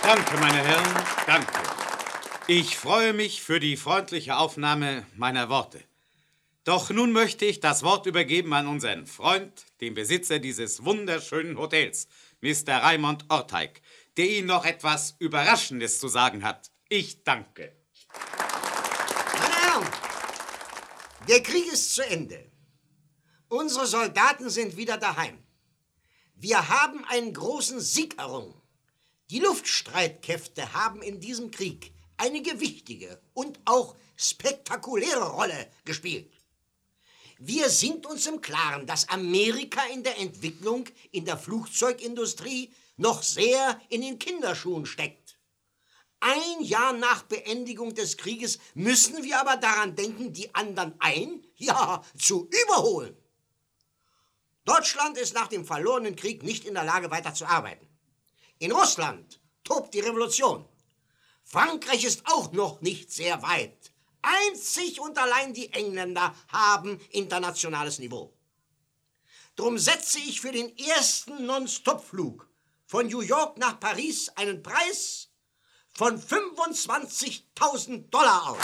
Danke, meine Herren, danke. Ich freue mich für die freundliche Aufnahme meiner Worte. Doch nun möchte ich das Wort übergeben an unseren Freund, den Besitzer dieses wunderschönen Hotels, Mr. Raymond Orteig, der Ihnen noch etwas Überraschendes zu sagen hat. Ich danke. Meine Herren, der Krieg ist zu Ende. Unsere Soldaten sind wieder daheim. Wir haben einen großen Sieg errungen. Die Luftstreitkräfte haben in diesem Krieg eine gewichtige und auch spektakuläre Rolle gespielt. Wir sind uns im Klaren, dass Amerika in der Entwicklung in der Flugzeugindustrie noch sehr in den Kinderschuhen steckt. Ein Jahr nach Beendigung des Krieges müssen wir aber daran denken, die anderen zu überholen. Deutschland ist nach dem verlorenen Krieg nicht in der Lage, weiter zu arbeiten. In Russland tobt die Revolution. Frankreich ist auch noch nicht sehr weit. Einzig und allein die Engländer haben internationales Niveau. Drum setze ich für den ersten Non-Stop-Flug von New York nach Paris einen Preis von $25.000 aus.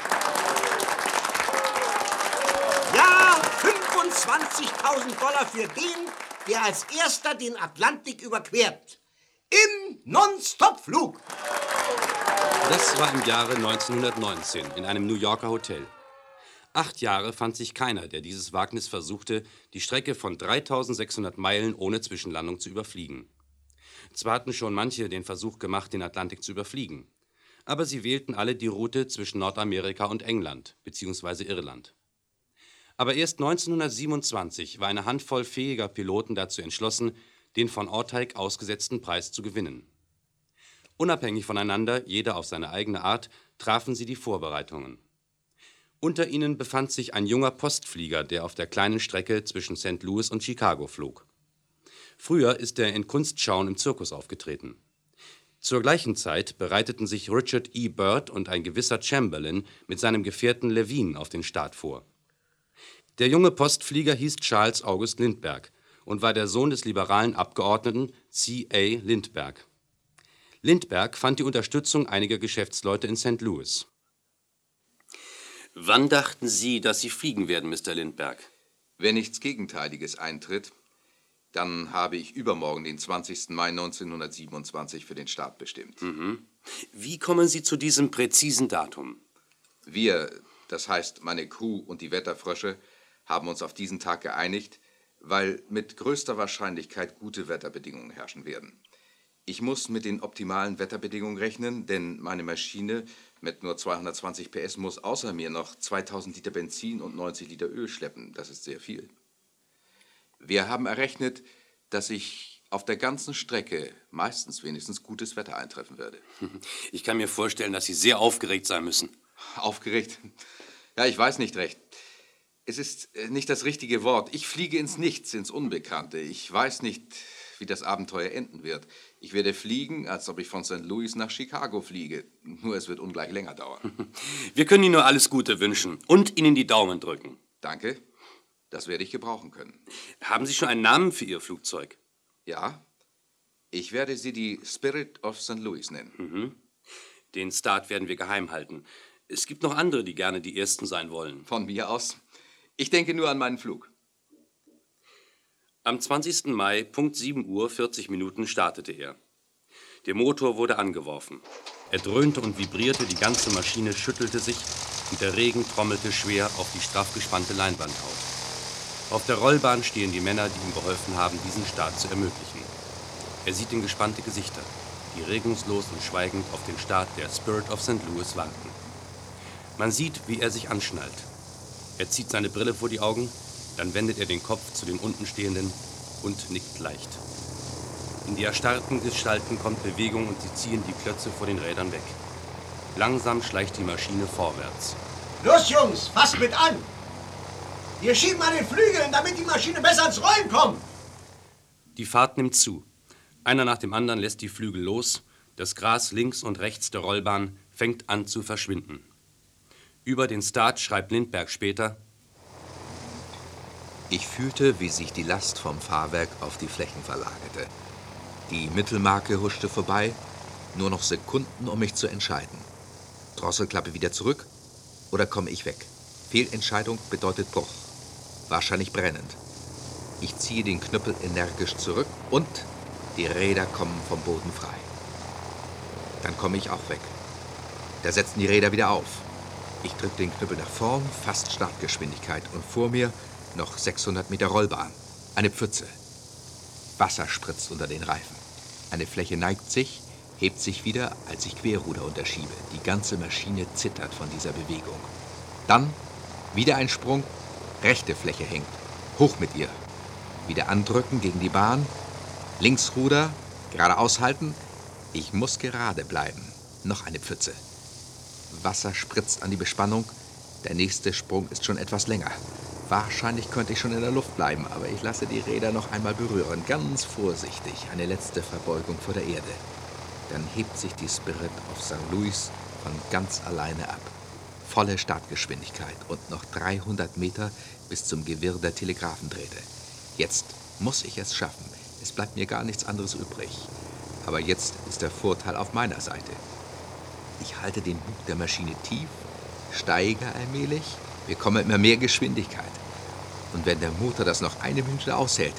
Ja, $25.000 für den, der als erster den Atlantik überquert. Im Non-Stop-Flug. Das war im Jahre 1919 in einem New Yorker Hotel. 8 Jahre fand sich keiner, der dieses Wagnis versuchte, die Strecke von 3600 Meilen ohne Zwischenlandung zu überfliegen. Zwar hatten schon manche den Versuch gemacht, den Atlantik zu überfliegen, aber sie wählten alle die Route zwischen Nordamerika und England bzw. Irland. Aber erst 1927 war eine Handvoll fähiger Piloten dazu entschlossen, den von Orteig ausgesetzten Preis zu gewinnen. Unabhängig voneinander, jeder auf seine eigene Art, trafen sie die Vorbereitungen. Unter ihnen befand sich ein junger Postflieger, der auf der kleinen Strecke zwischen St. Louis und Chicago flog. Früher ist er in Kunstschauen im Zirkus aufgetreten. Zur gleichen Zeit bereiteten sich Richard E. Byrd und ein gewisser Chamberlain mit seinem Gefährten Levine auf den Start vor. Der junge Postflieger hieß Charles August Lindbergh und war der Sohn des liberalen Abgeordneten C.A. Lindbergh. Lindbergh fand die Unterstützung einiger Geschäftsleute in St. Louis. Wann dachten Sie, dass Sie fliegen werden, Mr. Lindbergh? Wenn nichts Gegenteiliges eintritt, dann habe ich übermorgen, den 20. Mai 1927, für den Start bestimmt. Wie kommen Sie zu diesem präzisen Datum? Wir, das heißt meine Crew und die Wetterfrösche, haben uns auf diesen Tag geeinigt, weil mit größter Wahrscheinlichkeit gute Wetterbedingungen herrschen werden. Ich muss mit den optimalen Wetterbedingungen rechnen, denn meine Maschine mit nur 220 PS muss außer mir noch 2000 Liter Benzin und 90 Liter Öl schleppen. Das ist sehr viel. Wir haben errechnet, dass ich auf der ganzen Strecke meistens wenigstens gutes Wetter eintreffen werde. Ich kann mir vorstellen, dass Sie sehr aufgeregt sein müssen. Aufgeregt? Ja, ich weiß nicht recht. Es ist nicht das richtige Wort. Ich fliege ins Nichts, ins Unbekannte. Ich weiß nicht, wie das Abenteuer enden wird. Ich werde fliegen, als ob ich von St. Louis nach Chicago fliege. Nur es wird ungleich länger dauern. Wir können Ihnen nur alles Gute wünschen und Ihnen die Daumen drücken. Danke. Das werde ich gebrauchen können. Haben Sie schon einen Namen für Ihr Flugzeug? Ja. Ich werde sie die Spirit of St. Louis nennen. Den Start werden wir geheim halten. Es gibt noch andere, die gerne die Ersten sein wollen. Von mir aus. Ich denke nur an meinen Flug. Am 20. Mai, Punkt 7 Uhr, 40 Minuten startete er. Der Motor wurde angeworfen. Er dröhnte und vibrierte, die ganze Maschine schüttelte sich und der Regen trommelte schwer auf die straff gespannte Leinwandhaut. Auf der Rollbahn stehen die Männer, die ihm geholfen haben, diesen Start zu ermöglichen. Er sieht in gespannte Gesichter, die regungslos und schweigend auf den Start der Spirit of St. Louis warten. Man sieht, wie er sich anschnallt. Er zieht seine Brille vor die Augen, dann wendet er den Kopf zu den unten Stehenden und nickt leicht. In die erstarrten Gestalten kommt Bewegung und sie ziehen die Klötze vor den Rädern weg. Langsam schleicht die Maschine vorwärts. Los, Jungs, fasst mit an! Wir schieben an den Flügeln, damit die Maschine besser ins Rollen kommt! Die Fahrt nimmt zu. Einer nach dem anderen lässt die Flügel los. Das Gras links und rechts der Rollbahn fängt an zu verschwinden. Über den Start schreibt Lindbergh später: Ich fühlte, wie sich die Last vom Fahrwerk auf die Flächen verlagerte. Die Mittelmarke huschte vorbei Nur noch Sekunden, um mich zu entscheiden. Drosselklappe wieder zurück oder komme ich weg? Fehlentscheidung bedeutet Bruch. Wahrscheinlich brennend. Ich ziehe den Knüppel energisch zurück und die Räder kommen vom Boden frei. Dann komme ich auch weg. Da setzen die Räder wieder auf. Ich drücke den Knüppel nach vorn, fast Startgeschwindigkeit. Und vor mir noch 600 Meter Rollbahn. Eine Pfütze. Wasser spritzt unter den Reifen. Eine Fläche neigt sich, hebt sich wieder, als ich Querruder unterschiebe. Die ganze Maschine zittert von dieser Bewegung. Dann wieder ein Sprung, rechte Fläche hängt. Hoch mit ihr. Wieder andrücken gegen die Bahn. Linksruder, geradeaus halten. Ich muss gerade bleiben. Noch eine Pfütze. Wasser spritzt an die Bespannung. Der nächste Sprung ist schon etwas länger. Wahrscheinlich könnte ich schon in der Luft bleiben, aber ich lasse die Räder noch einmal berühren. Ganz vorsichtig. Eine letzte Verbeugung vor der Erde. Dann hebt sich die Spirit auf St. Louis von ganz alleine ab. Volle Startgeschwindigkeit und noch 300 Meter bis zum Gewirr der Telegraphendrähte. Jetzt muss ich es schaffen. Es bleibt mir gar nichts anderes übrig. Aber jetzt ist der Vorteil auf meiner Seite. Ich halte den Bug der Maschine tief, steige allmählich, bekomme immer mehr Geschwindigkeit. Und wenn der Motor das noch eine Minute aushält,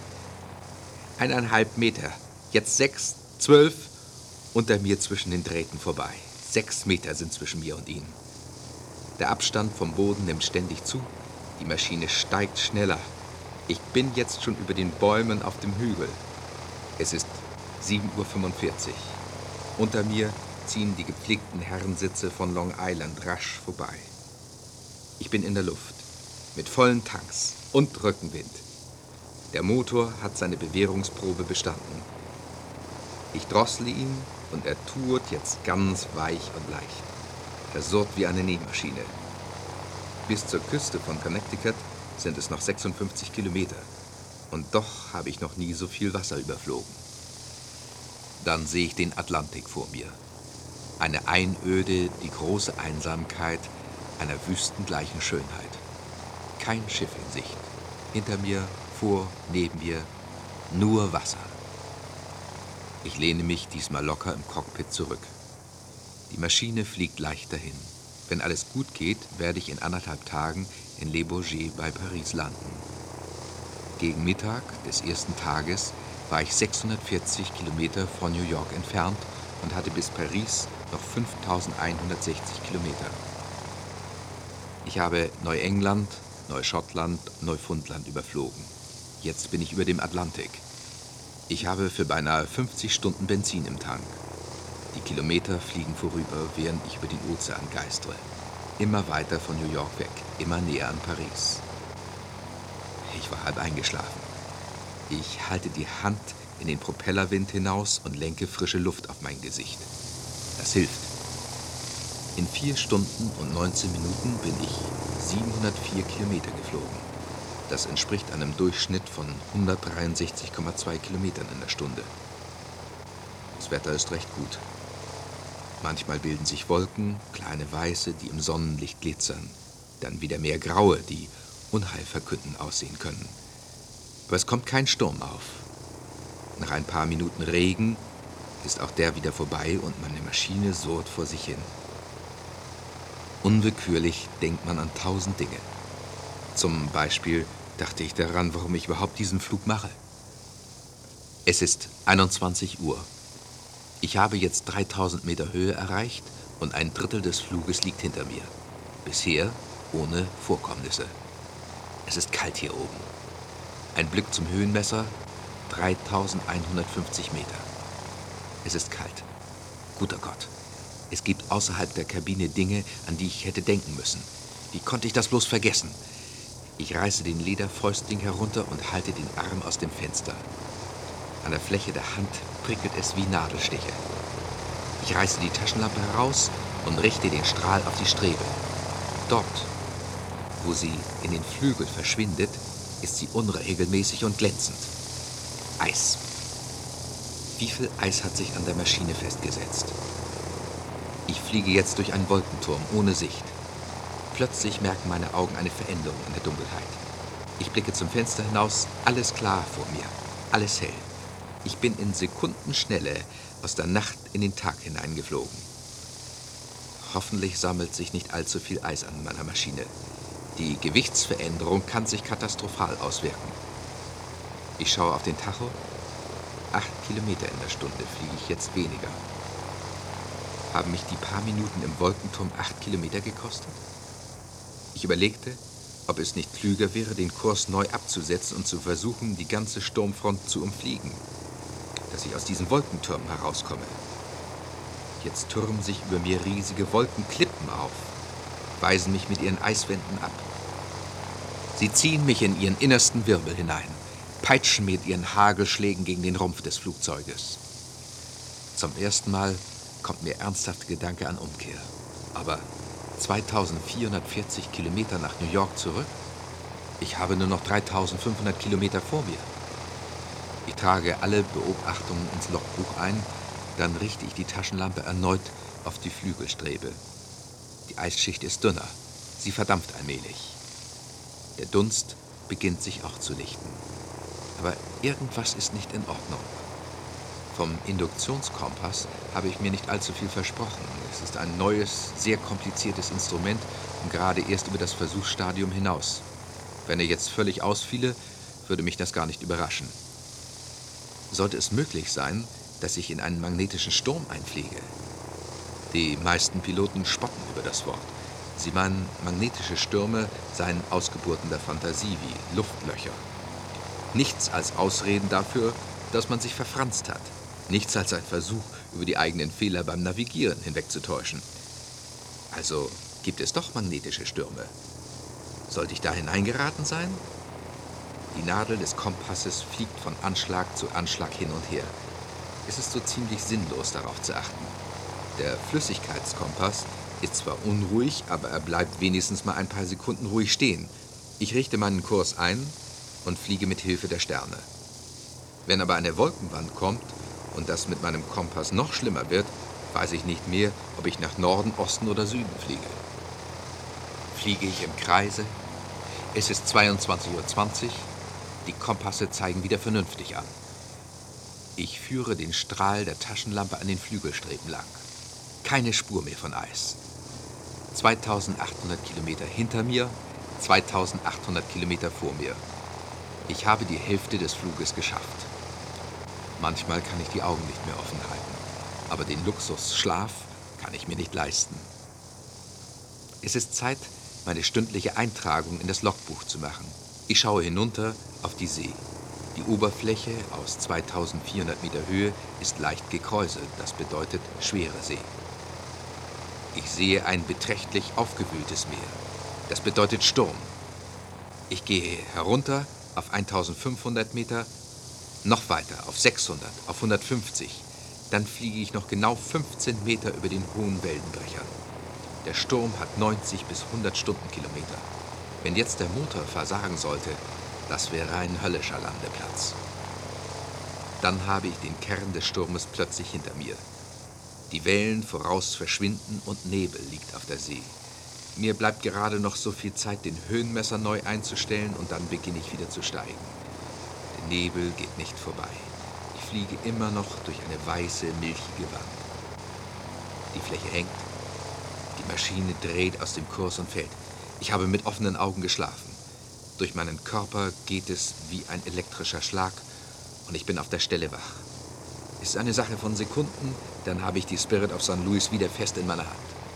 1,5 Meter, jetzt 6, 12, unter mir zwischen den Drähten vorbei. 6 Meter sind zwischen mir und ihnen. Der Abstand vom Boden nimmt ständig zu, die Maschine steigt schneller. Ich bin jetzt schon über den Bäumen auf dem Hügel. Es ist 7:45 Uhr. Unter mir ziehen die gepflegten Herrensitze von Long Island rasch vorbei. Ich bin in der Luft, mit vollen Tanks und Rückenwind. Der Motor hat seine Bewährungsprobe bestanden. Ich drossle ihn und er tourt jetzt ganz weich und leicht. Er surrt wie eine Nähmaschine. Bis zur Küste von Connecticut sind es noch 56 Kilometer. Und doch habe ich noch nie so viel Wasser überflogen. Dann sehe ich den Atlantik vor mir. Eine Einöde, die große Einsamkeit einer wüstengleichen Schönheit. Kein Schiff in Sicht. Hinter mir, vor, neben mir, nur Wasser. Ich lehne mich diesmal locker im Cockpit zurück. Die Maschine fliegt leicht dahin. Wenn alles gut geht, werde ich in 1,5 Tagen in Le Bourget bei Paris landen. Gegen Mittag des ersten Tages war ich 640 Kilometer von New York entfernt und hatte bis Paris noch 5160 Kilometer. Ich habe Neuengland, Neuschottland, Neufundland überflogen. Jetzt bin ich über dem Atlantik. Ich habe für beinahe 50 Stunden Benzin im Tank. Die Kilometer fliegen vorüber, während ich über den Ozean geistere. Immer weiter von New York weg, immer näher an Paris. Ich war halb eingeschlafen. Ich halte die Hand in den Propellerwind hinaus und lenke frische Luft auf mein Gesicht. Das hilft. In 4 Stunden und 19 Minuten bin ich 704 Kilometer geflogen. Das entspricht einem Durchschnitt von 163,2 Kilometern in der Stunde. Das Wetter ist recht gut. Manchmal bilden sich Wolken, kleine weiße, die im Sonnenlicht glitzern. Dann wieder mehr graue, die unheilverkündend aussehen können. Aber es kommt kein Sturm auf. Nach ein paar Minuten Regen ist auch der wieder vorbei und meine Maschine surrt vor sich hin. Unwillkürlich denkt man an 1000 Dinge. Zum Beispiel dachte ich daran, warum ich überhaupt diesen Flug mache. Es ist 21 Uhr. Ich habe jetzt 3000 Meter Höhe erreicht und 1/3 des Fluges liegt hinter mir. Bisher ohne Vorkommnisse. Es ist kalt hier oben. Ein Blick zum Höhenmesser, 3150 Meter. Es ist kalt. Guter Gott. Es gibt außerhalb der Kabine Dinge, an die ich hätte denken müssen. Wie konnte ich das bloß vergessen? Ich reiße den Lederfäustling herunter und halte den Arm aus dem Fenster. An der Fläche der Hand prickelt es wie Nadelstiche. Ich reiße die Taschenlampe heraus und richte den Strahl auf die Strebe. Dort, wo sie in den Flügel verschwindet, ist sie unregelmäßig und glänzend. Eis. Wie viel Eis hat sich an der Maschine festgesetzt? Ich fliege jetzt durch einen Wolkenturm ohne Sicht. Plötzlich merken meine Augen eine Veränderung in der Dunkelheit. Ich blicke zum Fenster hinaus, alles klar vor mir, alles hell. Ich bin in Sekundenschnelle aus der Nacht in den Tag hineingeflogen. Hoffentlich sammelt sich nicht allzu viel Eis an meiner Maschine. Die Gewichtsveränderung kann sich katastrophal auswirken. Ich schaue auf den Tacho. 8 Kilometer in der Stunde fliege ich jetzt weniger. Haben mich die paar Minuten im Wolkenturm 8 Kilometer gekostet? Ich überlegte, ob es nicht klüger wäre, den Kurs neu abzusetzen und zu versuchen, die ganze Sturmfront zu umfliegen, dass ich aus diesen Wolkentürmen herauskomme. Jetzt türmen sich über mir riesige Wolkenklippen auf, weisen mich mit ihren Eiswänden ab. Sie ziehen mich in ihren innersten Wirbel hinein, peitschen mit ihren Hagelschlägen gegen den Rumpf des Flugzeuges. Zum ersten Mal kommt mir ernsthaft Gedanke an Umkehr. Aber 2440 Kilometer nach New York zurück? Ich habe nur noch 3500 Kilometer vor mir. Ich trage alle Beobachtungen ins Logbuch ein, dann richte ich die Taschenlampe erneut auf die Flügelstrebe. Die Eisschicht ist dünner, sie verdampft allmählich. Der Dunst beginnt sich auch zu lichten. Aber irgendwas ist nicht in Ordnung. Vom Induktionskompass habe ich mir nicht allzu viel versprochen. Es ist ein neues, sehr kompliziertes Instrument und gerade erst über das Versuchsstadium hinaus. Wenn er jetzt völlig ausfiele, würde mich das gar nicht überraschen. Sollte es möglich sein, dass ich in einen magnetischen Sturm einfliege? Die meisten Piloten spotten über das Wort. Sie meinen, magnetische Stürme seien Ausgeburten der Fantasie wie Luftlöcher. Nichts als Ausreden dafür, dass man sich verfranst hat. Nichts als ein Versuch, über die eigenen Fehler beim Navigieren hinwegzutäuschen. Also gibt es doch magnetische Stürme. Sollte ich da hineingeraten sein? Die Nadel des Kompasses fliegt von Anschlag zu Anschlag hin und her. Es ist so ziemlich sinnlos, darauf zu achten. Der Flüssigkeitskompass ist zwar unruhig, aber er bleibt wenigstens mal ein paar Sekunden ruhig stehen. Ich richte meinen Kurs ein und fliege mit Hilfe der Sterne. Wenn aber eine Wolkenwand kommt und das mit meinem Kompass noch schlimmer wird, weiß ich nicht mehr, ob ich nach Norden, Osten oder Süden fliege. Fliege ich im Kreise? Es ist 22:20 Uhr. Die Kompasse zeigen wieder vernünftig an. Ich führe den Strahl der Taschenlampe an den Flügelstreben lang. Keine Spur mehr von Eis. 2800 Kilometer hinter mir, 2800 Kilometer vor mir. Ich habe die Hälfte des Fluges geschafft. Manchmal kann ich die Augen nicht mehr offen halten, aber den Luxus Schlaf kann ich mir nicht leisten. Es ist Zeit, meine stündliche Eintragung in das Logbuch zu machen. Ich schaue hinunter auf die See. Die Oberfläche aus 2400 Meter Höhe ist leicht gekräuselt, das bedeutet schwere See. Ich sehe ein beträchtlich aufgewühltes Meer. Das bedeutet Sturm. Ich gehe herunter auf 1500 Meter, noch weiter auf 600, auf 150. Dann fliege ich noch genau 15 Meter über den hohen Wellenbrechern. Der Sturm hat 90 bis 100 Stundenkilometer. Wenn jetzt der Motor versagen sollte, das wäre ein höllischer Landeplatz. Dann habe ich den Kern des Sturmes plötzlich hinter mir. Die Wellen voraus verschwinden und Nebel liegt auf der See. Mir bleibt gerade noch so viel Zeit, den Höhenmesser neu einzustellen und dann beginne ich wieder zu steigen. Der Nebel geht nicht vorbei. Ich fliege immer noch durch eine weiße, milchige Wand. Die Fläche hängt. Die Maschine dreht aus dem Kurs und fällt. Ich habe mit offenen Augen geschlafen. Durch meinen Körper geht es wie ein elektrischer Schlag und ich bin auf der Stelle wach. Es ist eine Sache von Sekunden, dann habe ich die Spirit of St. Louis wieder fest in meiner Hand.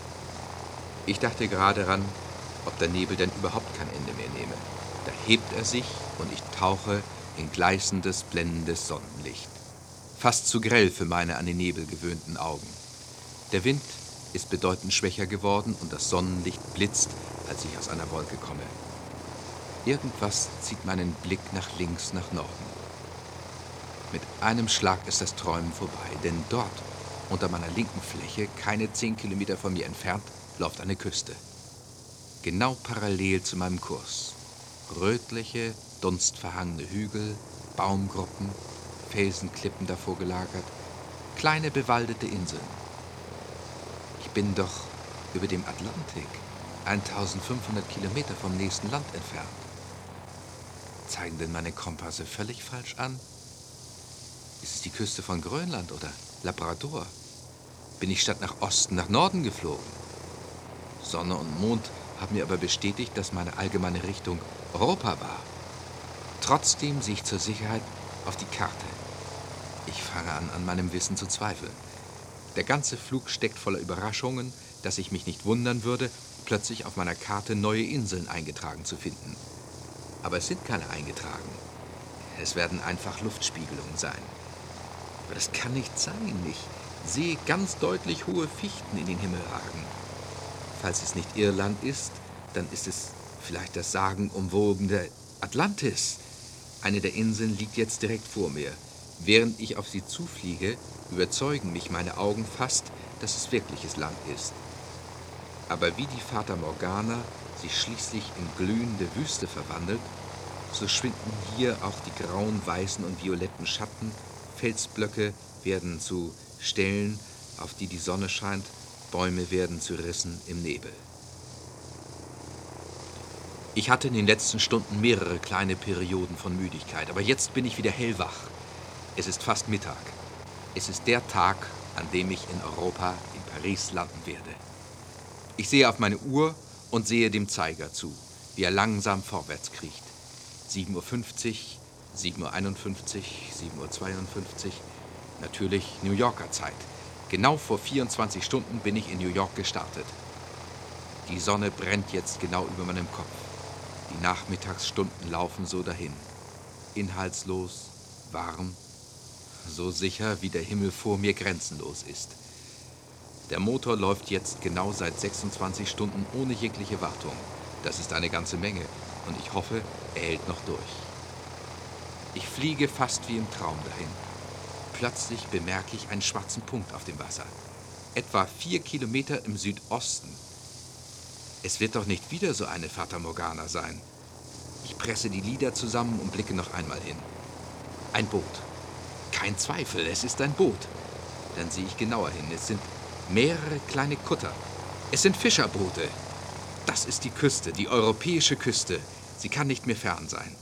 Ich dachte gerade daran, ob der Nebel denn überhaupt kein Ende mehr nehme. Da hebt er sich und ich tauche in gleißendes, blendendes Sonnenlicht. Fast zu grell für meine an den Nebel gewöhnten Augen. Der Wind ist bedeutend schwächer geworden und das Sonnenlicht blitzt, als ich aus einer Wolke komme. Irgendwas zieht meinen Blick nach links, nach Norden. Mit einem Schlag ist das Träumen vorbei, denn dort, unter meiner linken Fläche, keine 10 Kilometer von mir entfernt, läuft eine Küste. Genau parallel zu meinem Kurs. Rötliche, dunstverhangene Hügel, Baumgruppen, Felsenklippen davor gelagert, kleine bewaldete Inseln. Ich bin doch über dem Atlantik, 1500 Kilometer vom nächsten Land entfernt. Zeigen denn meine Kompasse völlig falsch an? Ist es die Küste von Grönland oder Labrador? Bin ich statt nach Osten nach Norden geflogen? Sonne und Mond haben mir aber bestätigt, dass meine allgemeine Richtung Europa war. Trotzdem sehe ich zur Sicherheit auf die Karte. Ich fange an meinem Wissen zu zweifeln. Der ganze Flug steckt voller Überraschungen, dass ich mich nicht wundern würde, plötzlich auf meiner Karte neue Inseln eingetragen zu finden. Aber es sind keine eingetragen. Es werden einfach Luftspiegelungen sein. Aber das kann nicht sein. Ich sehe ganz deutlich hohe Fichten in den Himmel ragen. Falls es nicht Irland ist, dann ist es vielleicht das sagenumwobene Atlantis. Eine der Inseln liegt jetzt direkt vor mir. Während ich auf sie zufliege, überzeugen mich meine Augen fast, dass es wirkliches Land ist. Aber wie die Fata Morgana sich schließlich in glühende Wüste verwandelt, so schwinden hier auch die grauen, weißen und violetten Schatten. Felsblöcke werden zu Stellen, auf die die Sonne scheint. Bäume werden zu Rissen im Nebel. Ich hatte in den letzten Stunden mehrere kleine Perioden von Müdigkeit, aber jetzt bin ich wieder hellwach. Es ist fast Mittag. Es ist der Tag, an dem ich in Europa, in Paris, landen werde. Ich sehe auf meine Uhr und sehe dem Zeiger zu, wie er langsam vorwärts kriecht. 7:50 Uhr, 7:51 Uhr, 7:52 Uhr. Natürlich New Yorker Zeit. Genau vor 24 Stunden bin ich in New York gestartet. Die Sonne brennt jetzt genau über meinem Kopf. Die Nachmittagsstunden laufen so dahin. Inhaltslos, warm, so sicher, wie der Himmel vor mir grenzenlos ist. Der Motor läuft jetzt genau seit 26 Stunden ohne jegliche Wartung. Das ist eine ganze Menge und ich hoffe, er hält noch durch. Ich fliege fast wie im Traum dahin. Plötzlich bemerke ich einen schwarzen Punkt auf dem Wasser. Etwa 4 Kilometer im Südosten. Es wird doch nicht wieder so eine Fata Morgana sein. Ich presse die Lider zusammen und blicke noch einmal hin. Ein Boot. Kein Zweifel, es ist ein Boot. Dann sehe ich genauer hin. Es sind mehrere kleine Kutter. Es sind Fischerboote. Das ist die Küste, die europäische Küste. Sie kann nicht mehr fern sein.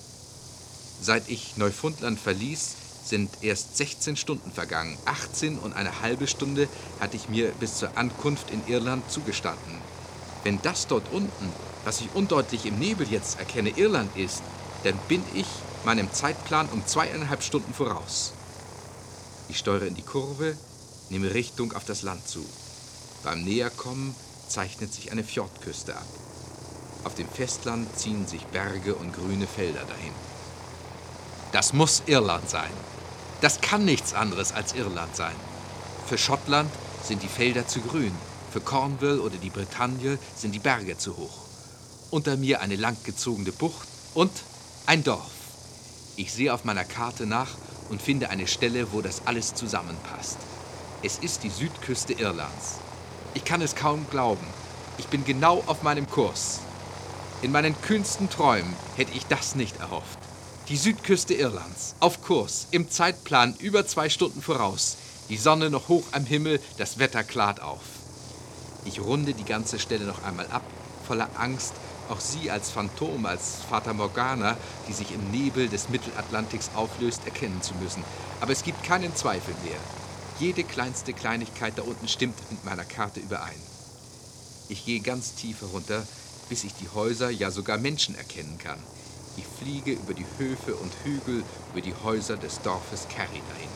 Seit ich Neufundland verließ, sind erst 16 Stunden vergangen. 18,5 Stunden hatte ich mir bis zur Ankunft in Irland zugestanden. Wenn das dort unten, was ich undeutlich im Nebel jetzt erkenne, Irland ist, dann bin ich meinem Zeitplan um 2,5 Stunden voraus. Ich steuere in die Kurve, nehme Richtung auf das Land zu. Beim Näherkommen zeichnet sich eine Fjordküste ab. Auf dem Festland ziehen sich Berge und grüne Felder dahin. Das muss Irland sein. Das kann nichts anderes als Irland sein. Für Schottland sind die Felder zu grün. Für Cornwall oder die Bretagne sind die Berge zu hoch. Unter mir eine langgezogene Bucht und ein Dorf. Ich sehe auf meiner Karte nach und finde eine Stelle, wo das alles zusammenpasst. Es ist die Südküste Irlands. Ich kann es kaum glauben. Ich bin genau auf meinem Kurs. In meinen kühnsten Träumen hätte ich das nicht erhofft. Die Südküste Irlands, auf Kurs, im Zeitplan über 2 Stunden voraus. Die Sonne noch hoch am Himmel, das Wetter klart auf. Ich runde die ganze Stelle noch einmal ab, voller Angst, auch sie als Phantom, als Fata Morgana, die sich im Nebel des Mittelatlantiks auflöst, erkennen zu müssen. Aber es gibt keinen Zweifel mehr. Jede kleinste Kleinigkeit da unten stimmt mit meiner Karte überein. Ich gehe ganz tief herunter, bis ich die Häuser, ja sogar Menschen erkennen kann. Ich fliege über die Höfe und Hügel, über die Häuser des Dorfes Kerry dahin.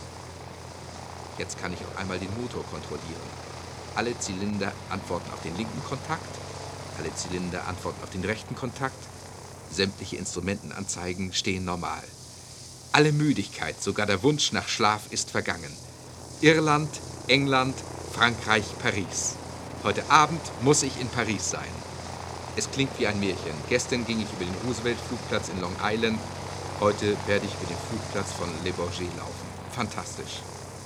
Jetzt kann ich auch einmal den Motor kontrollieren. Alle Zylinder antworten auf den linken Kontakt, alle Zylinder antworten auf den rechten Kontakt. Sämtliche Instrumentenanzeigen stehen normal. Alle Müdigkeit, sogar der Wunsch nach Schlaf ist vergangen. Irland, England, Frankreich, Paris. Heute Abend muss ich in Paris sein. Es klingt wie ein Märchen. Gestern ging ich über den Roosevelt-Flugplatz in Long Island. Heute werde ich über den Flugplatz von Le Bourget laufen. Fantastisch.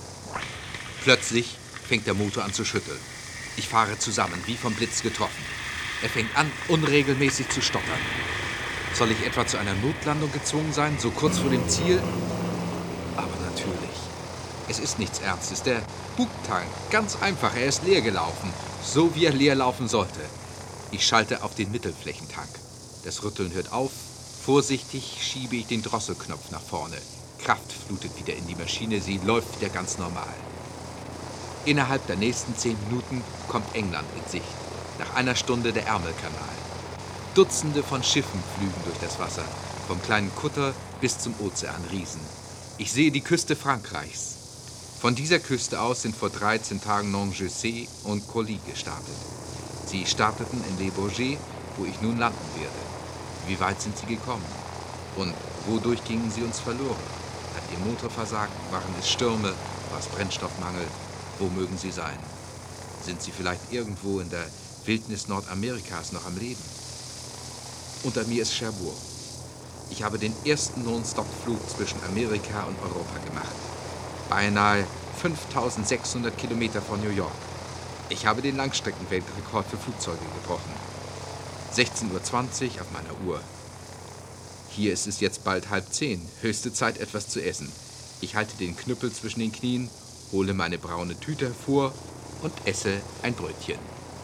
Plötzlich fängt der Motor an zu schütteln. Ich fahre zusammen, wie vom Blitz getroffen. Er fängt an, unregelmäßig zu stottern. Soll ich etwa zu einer Notlandung gezwungen sein, so kurz vor dem Ziel? Aber natürlich. Es ist nichts Ernstes. Der Bugtank, ganz einfach, er ist leer gelaufen. So wie er leer laufen sollte. Ich schalte auf den Mittelflächentank. Das Rütteln hört auf. Vorsichtig schiebe ich den Drosselknopf nach vorne. Kraft flutet wieder in die Maschine, sie läuft wieder ganz normal. Innerhalb der nächsten 10 Minuten kommt England in Sicht. Nach einer Stunde der Ärmelkanal. Dutzende von Schiffen flügen durch das Wasser, vom kleinen Kutter bis zum Ozeanriesen. Ich sehe die Küste Frankreichs. Von dieser Küste aus sind vor 13 Tagen Nangis und Colli gestartet. Sie starteten in Le Bourget, wo ich nun landen werde. Wie weit sind sie gekommen? Und wodurch gingen sie uns verloren? Hat ihr Motor versagt? Waren es Stürme? War es Brennstoffmangel? Wo mögen sie sein? Sind sie vielleicht irgendwo in der Wildnis Nordamerikas noch am Leben? Unter mir ist Cherbourg. Ich habe den ersten Non-Stop-Flug zwischen Amerika und Europa gemacht. Beinahe 5600 Kilometer von New York. Ich habe den Langstreckenweltrekord für Flugzeuge gebrochen. 16:20 Uhr auf meiner Uhr. Hier ist es jetzt bald 9:30. Höchste Zeit, etwas zu essen. Ich halte den Knüppel zwischen den Knien, hole meine braune Tüte hervor und esse ein Brötchen.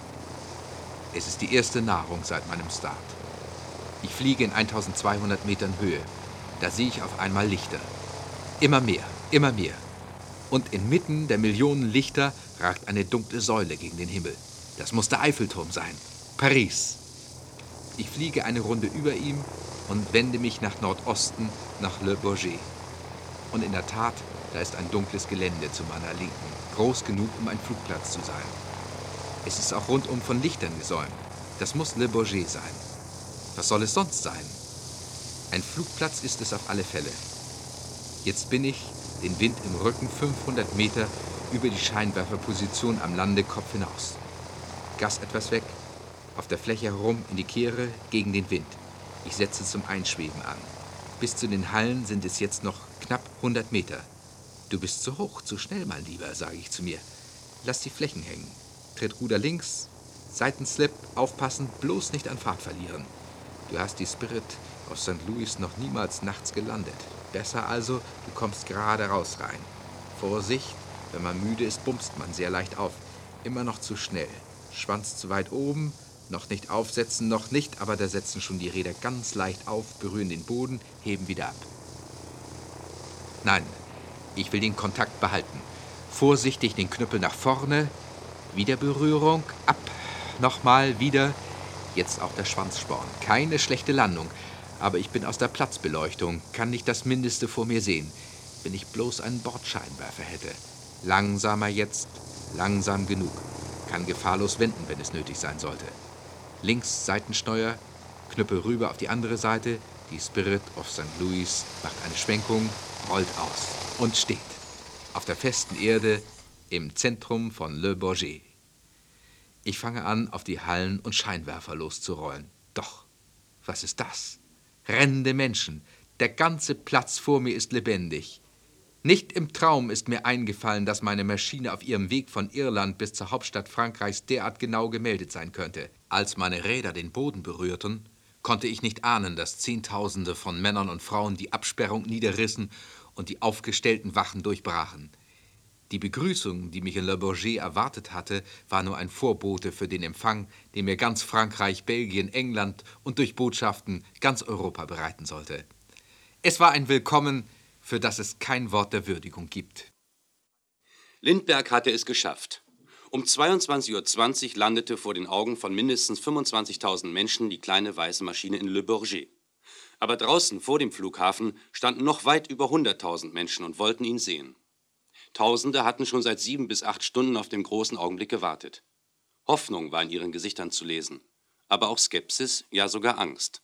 Es ist die erste Nahrung seit meinem Start. Ich fliege in 1200 Metern Höhe. Da sehe ich auf einmal Lichter. Immer mehr, immer mehr. Und inmitten der Millionen Lichter ragt eine dunkle Säule gegen den Himmel. Das muss der Eiffelturm sein. Paris. Ich fliege eine Runde über ihm und wende mich nach Nordosten, nach Le Bourget. Und in der Tat, da ist ein dunkles Gelände zu meiner Linken, groß genug, um ein Flugplatz zu sein. Es ist auch rundum von Lichtern gesäumt. Das muss Le Bourget sein. Was soll es sonst sein? Ein Flugplatz ist es auf alle Fälle. Jetzt bin ich, den Wind im Rücken, 500 Meter über die Scheinwerferposition am Landekopf hinaus. Gas etwas weg, auf der Fläche herum in die Kehre, gegen den Wind. Ich setze zum Einschweben an. Bis zu den Hallen sind es jetzt noch knapp 100 Meter. Du bist zu hoch, zu schnell, mein Lieber, sage ich zu mir. Lass die Flächen hängen. Tritt Ruder links, Seitenslip, aufpassen, bloß nicht an Fahrt verlieren. Du hast die Spirit aus St. Louis noch niemals nachts gelandet. Besser also, du kommst gerade raus rein. Vorsicht, wenn man müde ist, bumst man sehr leicht auf. Immer noch zu schnell. Schwanz zu weit oben, noch nicht aufsetzen, noch nicht, aber da setzen schon die Räder ganz leicht auf, berühren den Boden, heben wieder ab. Nein, ich will den Kontakt behalten. Vorsichtig den Knüppel nach vorne, wieder Berührung, ab, nochmal, wieder. Jetzt auch der Schwanzsporn. Keine schlechte Landung, aber ich bin aus der Platzbeleuchtung, kann nicht das Mindeste vor mir sehen, wenn ich bloß einen Bordscheinwerfer hätte. Langsamer jetzt, langsam genug. Kann gefahrlos wenden, wenn es nötig sein sollte. Links Seitensteuer, Knüppel rüber auf die andere Seite. Die Spirit of St. Louis macht eine Schwenkung, rollt aus und steht. Auf der festen Erde im Zentrum von Le Bourget. Ich fange an, auf die Hallen und Scheinwerfer loszurollen. Doch, was ist das? Rennende Menschen. Der ganze Platz vor mir ist lebendig. Nicht im Traum ist mir eingefallen, dass meine Maschine auf ihrem Weg von Irland bis zur Hauptstadt Frankreichs derart genau gemeldet sein könnte. Als meine Räder den Boden berührten, konnte ich nicht ahnen, dass Zehntausende von Männern und Frauen die Absperrung niederrissen und die aufgestellten Wachen durchbrachen. Die Begrüßung, die mich in Le Bourget erwartet hatte, war nur ein Vorbote für den Empfang, den mir ganz Frankreich, Belgien, England und durch Botschaften ganz Europa bereiten sollte. Es war ein Willkommen, für das es kein Wort der Würdigung gibt. Lindbergh hatte es geschafft. Um 22:20 Uhr landete vor den Augen von mindestens 25.000 Menschen die kleine weiße Maschine in Le Bourget. Aber draußen vor dem Flughafen standen noch weit über 100.000 Menschen und wollten ihn sehen. Tausende hatten schon seit 7 bis 8 Stunden auf den großen Augenblick gewartet. Hoffnung war in ihren Gesichtern zu lesen, aber auch Skepsis, ja sogar Angst.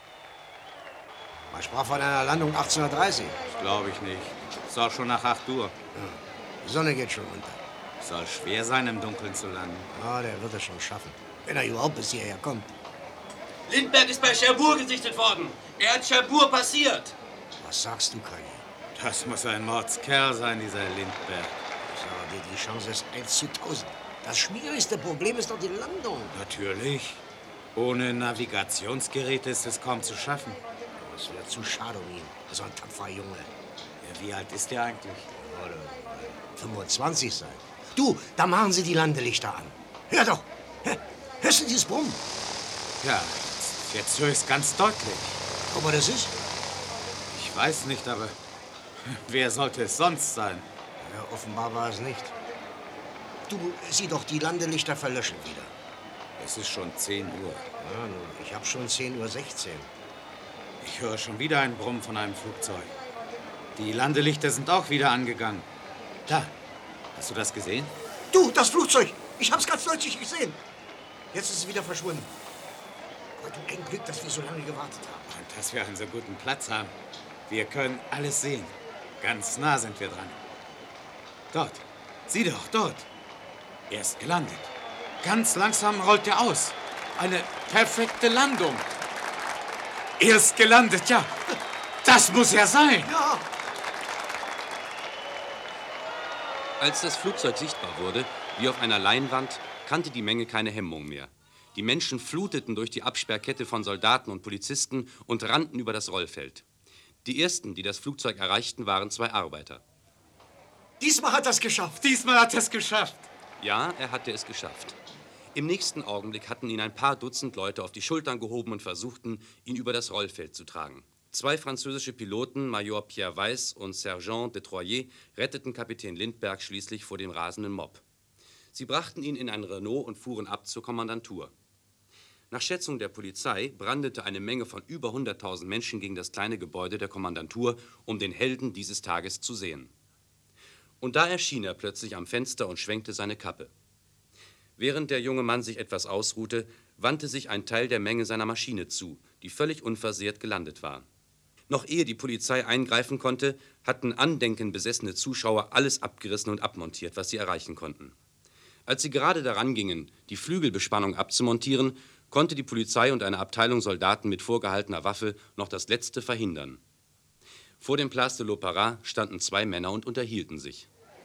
Man sprach von einer Landung 18:30 Uhr. Das glaube ich nicht. Es ist auch schon nach 8 Uhr. Die Sonne geht schon unter. Es soll schwer sein, im Dunkeln zu landen. Ja, der wird es schon schaffen, wenn er überhaupt bis hierher kommt. Lindbergh ist bei Cherbourg gesichtet worden. Er hat Cherbourg passiert. Was sagst du, Colli? Das muss ein Mordskerl sein, dieser Lindbergh. Ich sage dir, die Chance ist 1:1000. Das schwierigste Problem ist doch die Landung. Natürlich. Ohne Navigationsgerät ist es kaum zu schaffen. Das wäre zu schade um ihn. So ein tapferer Junge. Ja, wie alt ist der eigentlich? Oder 25 sein. Du, da machen sie die Landelichter an. Hör doch. Hörst du dieses Brummen? Ja, jetzt höre ich es ganz deutlich. Ob er das ist? Ich weiß nicht, aber Wer sollte es sonst sein? Ja, offenbar war es nicht. Du, sieh doch, die Landelichter verlöschen wieder. Es ist schon 10 Uhr. Ja, nun, ich hab schon 10:16 Uhr. Ich höre schon wieder ein Brummen von einem Flugzeug. Die Landelichter sind auch wieder angegangen. Da, hast du das gesehen? Du, das Flugzeug! Ich hab's ganz deutlich gesehen. Jetzt ist es wieder verschwunden. Aber du, ein Glück, dass wir so lange gewartet haben. Und dass wir einen so guten Platz haben. Wir können alles sehen. Ganz nah sind wir dran. Dort, sieh doch, dort. Er ist gelandet. Ganz langsam rollt er aus. Eine perfekte Landung. Er ist gelandet, ja. Das muss er sein. Ja, Als das Flugzeug sichtbar wurde, wie auf einer Leinwand, kannte die Menge keine Hemmung mehr. Die Menschen fluteten durch die Absperrkette von Soldaten und Polizisten und rannten über das Rollfeld. Die ersten, die das Flugzeug erreichten, waren 2 Arbeiter. diesmal hat er es geschafft. Diesmal hat er es geschafft. Ja, er hatte es geschafft. Im nächsten Augenblick hatten ihn ein paar Dutzend Leute auf die Schultern gehoben und versuchten, ihn über das Rollfeld zu tragen. 2 französische Piloten, Major Pierre Weiss und Sergent de Troyer, retteten Kapitän Lindbergh schließlich vor dem rasenden Mob. Sie brachten ihn in ein Renault und fuhren ab zur Kommandantur. Nach Schätzung der Polizei brandete eine Menge von über 100.000 Menschen gegen das kleine Gebäude der Kommandantur, um den Helden dieses Tages zu sehen. Und da erschien er plötzlich am Fenster und schwenkte seine Kappe. Während der junge Mann sich etwas ausruhte, wandte sich ein Teil der Menge seiner Maschine zu, die völlig unversehrt gelandet war. Noch ehe die Polizei eingreifen konnte, hatten andenkenbesessene Zuschauer alles abgerissen und abmontiert, was sie erreichen konnten. Als sie gerade daran gingen, die Flügelbespannung abzumontieren, konnte die Polizei und eine Abteilung Soldaten mit vorgehaltener Waffe noch das Letzte verhindern. Vor dem Place de l'Opéra standen 2 Männer und unterhielten sich.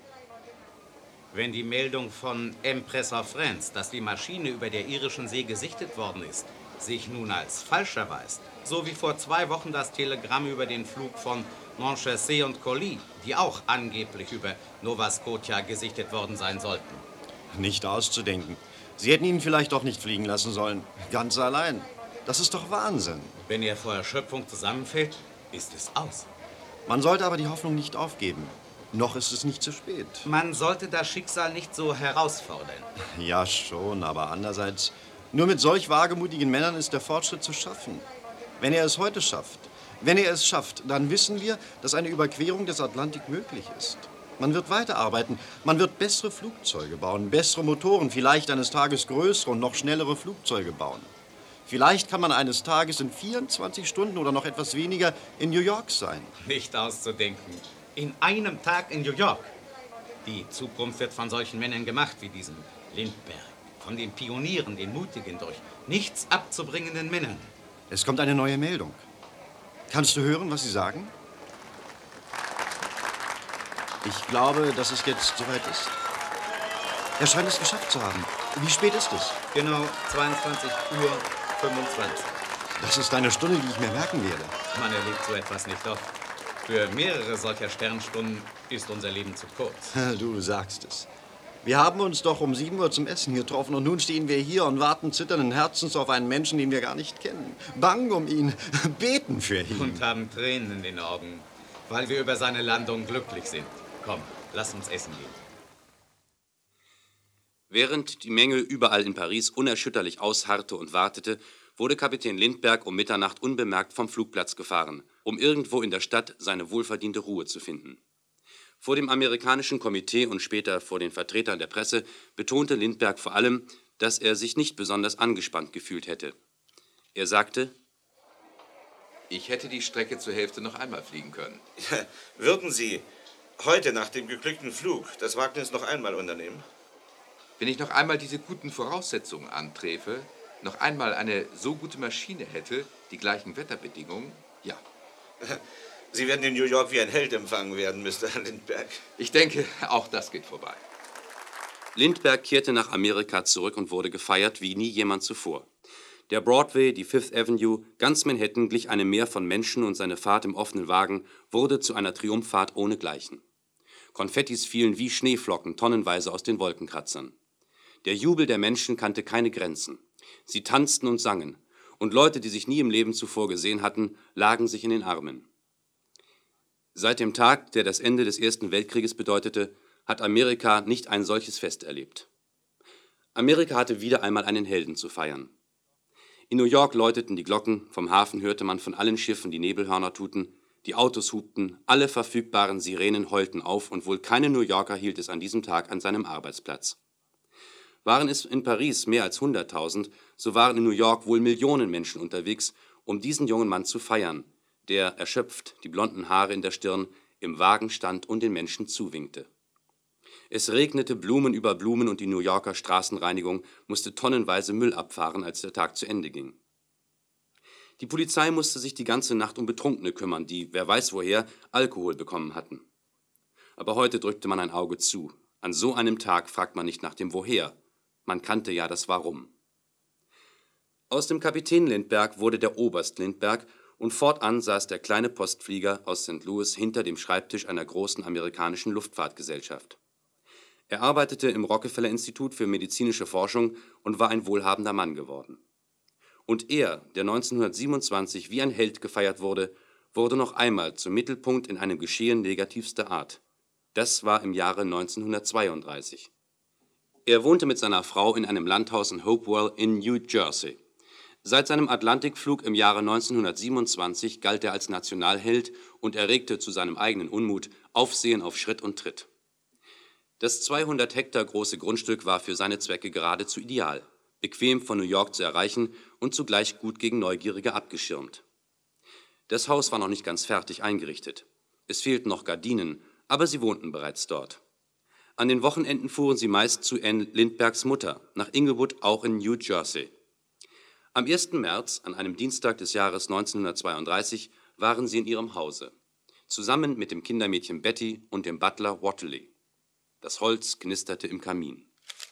Wenn die Meldung von Empress of France, dass die Maschine über der irischen See gesichtet worden ist, sich nun als falsch erweist, so wie vor 2 Wochen das Telegramm über den Flug von Montchaussee und Colly, die auch angeblich über Nova Scotia gesichtet worden sein sollten. Nicht auszudenken. Sie hätten ihn vielleicht doch nicht fliegen lassen sollen. Ganz allein. Das ist doch Wahnsinn. Wenn er vor Erschöpfung zusammenfällt, ist es aus. Man sollte aber die Hoffnung nicht aufgeben. Noch ist es nicht zu spät. Man sollte das Schicksal nicht so herausfordern. Ja, schon, aber andererseits, nur mit solch wagemutigen Männern ist der Fortschritt zu schaffen. Wenn er es heute schafft, dann wissen wir, dass eine Überquerung des Atlantik möglich ist. Man wird weiterarbeiten, man wird bessere Flugzeuge bauen, bessere Motoren, vielleicht eines Tages größere und noch schnellere Flugzeuge bauen. Vielleicht kann man eines Tages in 24 Stunden oder noch etwas weniger in New York sein. Nicht auszudenken. In einem Tag in New York. Die Zukunft wird von solchen Männern gemacht wie diesem Lindbergh. Von den Pionieren, den mutigen, durch nichts abzubringenden Männern. Es kommt eine neue Meldung. Kannst du hören, was sie sagen? Ich glaube, dass es jetzt soweit ist. Er scheint es geschafft zu haben. Wie spät ist es? Genau 22:25 Uhr. Das ist eine Stunde, die ich mir merken werde. Man erlebt so etwas nicht oft. Für mehrere solcher Sternstunden ist unser Leben zu kurz. Du sagst es. Wir haben uns doch um 7 Uhr zum Essen getroffen und nun stehen wir hier und warten zitternden Herzens auf einen Menschen, den wir gar nicht kennen. Bangen um ihn, beten für ihn. Und haben Tränen in den Augen, weil wir über seine Landung glücklich sind. Komm, lass uns essen gehen. Während die Menge überall in Paris unerschütterlich ausharrte und wartete, wurde Kapitän Lindbergh um Mitternacht unbemerkt vom Flugplatz gefahren, um irgendwo in der Stadt seine wohlverdiente Ruhe zu finden. Vor dem amerikanischen Komitee und später vor den Vertretern der Presse betonte Lindbergh vor allem, dass er sich nicht besonders angespannt gefühlt hätte. Er sagte: Ich hätte die Strecke zur Hälfte noch einmal fliegen können. Würden Sie heute nach dem geglückten Flug das Wagnis noch einmal unternehmen? Wenn ich noch einmal diese guten Voraussetzungen anträfe, noch einmal eine so gute Maschine hätte, die gleichen Wetterbedingungen, ja. Sie werden in New York wie ein Held empfangen werden, Mr. Lindbergh. Ich denke, auch das geht vorbei. Lindbergh kehrte nach Amerika zurück und wurde gefeiert wie nie jemand zuvor. Der Broadway, die Fifth Avenue, ganz Manhattan glich einem Meer von Menschen und seine Fahrt im offenen Wagen wurde zu einer Triumphfahrt ohnegleichen. Konfettis fielen wie Schneeflocken tonnenweise aus den Wolkenkratzern. Der Jubel der Menschen kannte keine Grenzen. Sie tanzten und sangen, und Leute, die sich nie im Leben zuvor gesehen hatten, lagen sich in den Armen. Seit dem Tag, der das Ende des Ersten Weltkrieges bedeutete, hat Amerika nicht ein solches Fest erlebt. Amerika hatte wieder einmal einen Helden zu feiern. In New York läuteten die Glocken, vom Hafen hörte man von allen Schiffen die Nebelhörner tuten, die Autos hupten, alle verfügbaren Sirenen heulten auf und wohl kein New Yorker hielt es an diesem Tag an seinem Arbeitsplatz. Waren es in Paris mehr als 100.000, so waren in New York wohl Millionen Menschen unterwegs, um diesen jungen Mann zu feiern, der, erschöpft, die blonden Haare in der Stirn, im Wagen stand und den Menschen zuwinkte. Es regnete Blumen über Blumen und die New Yorker Straßenreinigung musste tonnenweise Müll abfahren, als der Tag zu Ende ging. Die Polizei musste sich die ganze Nacht um Betrunkene kümmern, die, wer weiß woher, Alkohol bekommen hatten. Aber heute drückte man ein Auge zu. An so einem Tag fragt man nicht nach dem Woher. Man kannte ja das Warum. Aus dem Kapitän Lindbergh wurde der Oberst Lindbergh und fortan saß der kleine Postflieger aus St. Louis hinter dem Schreibtisch einer großen amerikanischen Luftfahrtgesellschaft. Er arbeitete im Rockefeller-Institut für medizinische Forschung und war ein wohlhabender Mann geworden. Und er, der 1927 wie ein Held gefeiert wurde, wurde noch einmal zum Mittelpunkt in einem Geschehen negativster Art. Das war im Jahre 1932. Er wohnte mit seiner Frau in einem Landhaus in Hopewell in New Jersey. Seit seinem Atlantikflug im Jahre 1927 galt er als Nationalheld und erregte zu seinem eigenen Unmut Aufsehen auf Schritt und Tritt. Das 200 Hektar große Grundstück war für seine Zwecke geradezu ideal, bequem von New York zu erreichen und zugleich gut gegen Neugierige abgeschirmt. Das Haus war noch nicht ganz fertig eingerichtet. Es fehlten noch Gardinen, aber sie wohnten bereits dort. An den Wochenenden fuhren sie meist zu Anne Lindberghs Mutter, nach Inglewood, auch in New Jersey. Am 1. März, an einem Dienstag des Jahres 1932, waren sie in ihrem Hause, zusammen mit dem Kindermädchen Betty und dem Butler Watterly. Das Holz knisterte im Kamin.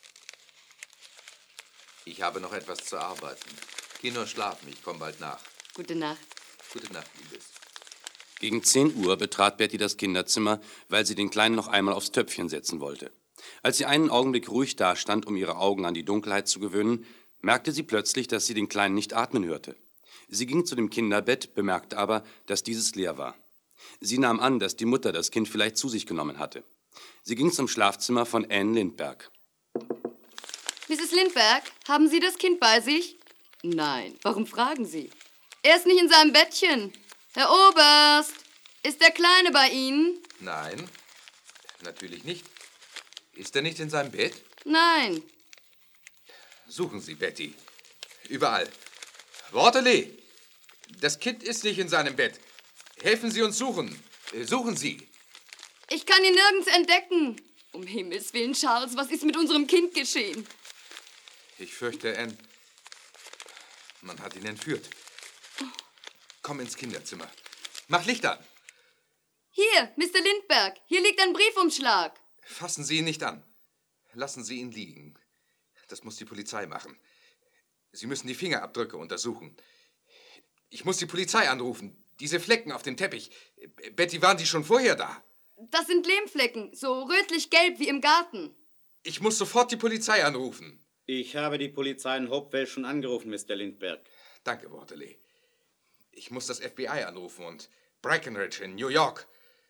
Ich habe noch etwas zu arbeiten. Geh nur schlafen, ich komme bald nach. Gute Nacht. Gute Nacht, Liebes. Gegen 10 Uhr betrat Betty das Kinderzimmer, weil sie den Kleinen noch einmal aufs Töpfchen setzen wollte. Als sie einen Augenblick ruhig dastand, um ihre Augen an die Dunkelheit zu gewöhnen, merkte sie plötzlich, dass sie den Kleinen nicht atmen hörte. Sie ging zu dem Kinderbett, bemerkte aber, dass dieses leer war. Sie nahm an, dass die Mutter das Kind vielleicht zu sich genommen hatte. Sie ging zum Schlafzimmer von Anne Lindbergh. Mrs. Lindbergh, haben Sie das Kind bei sich? Nein. Warum fragen Sie? Er ist nicht in seinem Bettchen. Herr Oberst, ist der Kleine bei Ihnen? Nein, natürlich nicht. Ist er nicht in seinem Bett? Nein. Suchen Sie, Betty. Überall. Watterly, das Kind ist nicht in seinem Bett. Helfen Sie uns suchen. Suchen Sie. Ich kann ihn nirgends entdecken. Um Himmels Willen, Charles, was ist mit unserem Kind geschehen? Ich fürchte, Anne, man hat ihn entführt. Komm ins Kinderzimmer. Mach Licht an. Hier, Mr. Lindbergh, hier liegt ein Briefumschlag. Fassen Sie ihn nicht an. Lassen Sie ihn liegen. Das muss die Polizei machen. Sie müssen die Fingerabdrücke untersuchen. Ich muss die Polizei anrufen. Diese Flecken auf dem Teppich. Betty, waren die schon vorher da? Das sind Lehmflecken, so rötlich-gelb wie im Garten. Ich muss sofort die Polizei anrufen. Ich habe die Polizei in Hopewell schon angerufen, Mr. Lindbergh. Danke, Watterly. Ich muss das FBI anrufen und Breckenridge in New York.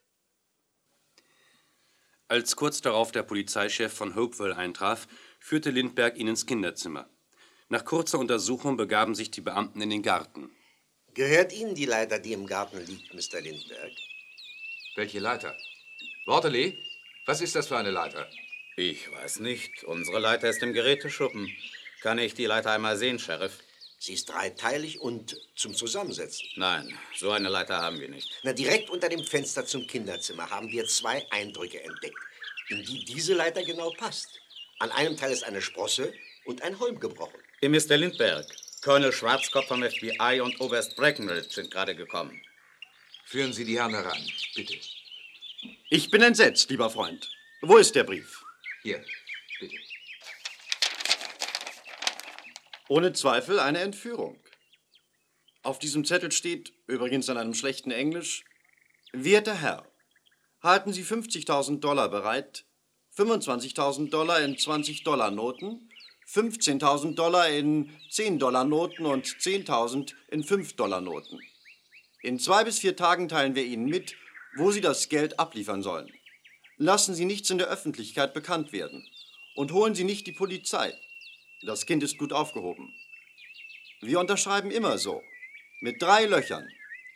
Als kurz darauf der Polizeichef von Hopewell eintraf, führte Lindbergh ihn ins Kinderzimmer. Nach kurzer Untersuchung begaben sich die Beamten in den Garten. Gehört Ihnen die Leiter, die im Garten liegt, Mr. Lindbergh? Welche Leiter? Watterly, was ist das für eine Leiter? Ich weiß nicht. Unsere Leiter ist im Geräteschuppen. Kann ich die Leiter einmal sehen, Sheriff? Sie ist dreiteilig und zum Zusammensetzen. Nein, so eine Leiter haben wir nicht. Na, direkt unter dem Fenster zum Kinderzimmer haben wir 2 Eindrücke entdeckt, in die diese Leiter genau passt. An einem Teil ist eine Sprosse und ein Holm gebrochen. Mr. Lindbergh, Colonel Schwarzkopf vom FBI und Oberst Breckenridge sind gerade gekommen. Führen Sie die Herren heran, bitte. Ich bin entsetzt, lieber Freund. Wo ist der Brief? Hier, bitte. Ohne Zweifel eine Entführung. Auf diesem Zettel steht, übrigens in einem schlechten Englisch, werter Herr, halten Sie $50.000 bereit, $25.000 in $20-Noten, $15.000 in $10-Noten und $10.000 in $5-Noten. In 2 bis 4 Tagen teilen wir Ihnen mit, wo Sie das Geld abliefern sollen. Lassen Sie nichts in der Öffentlichkeit bekannt werden. Und holen Sie nicht die Polizei. Das Kind ist gut aufgehoben. Wir unterschreiben immer so. Mit 3 Löchern.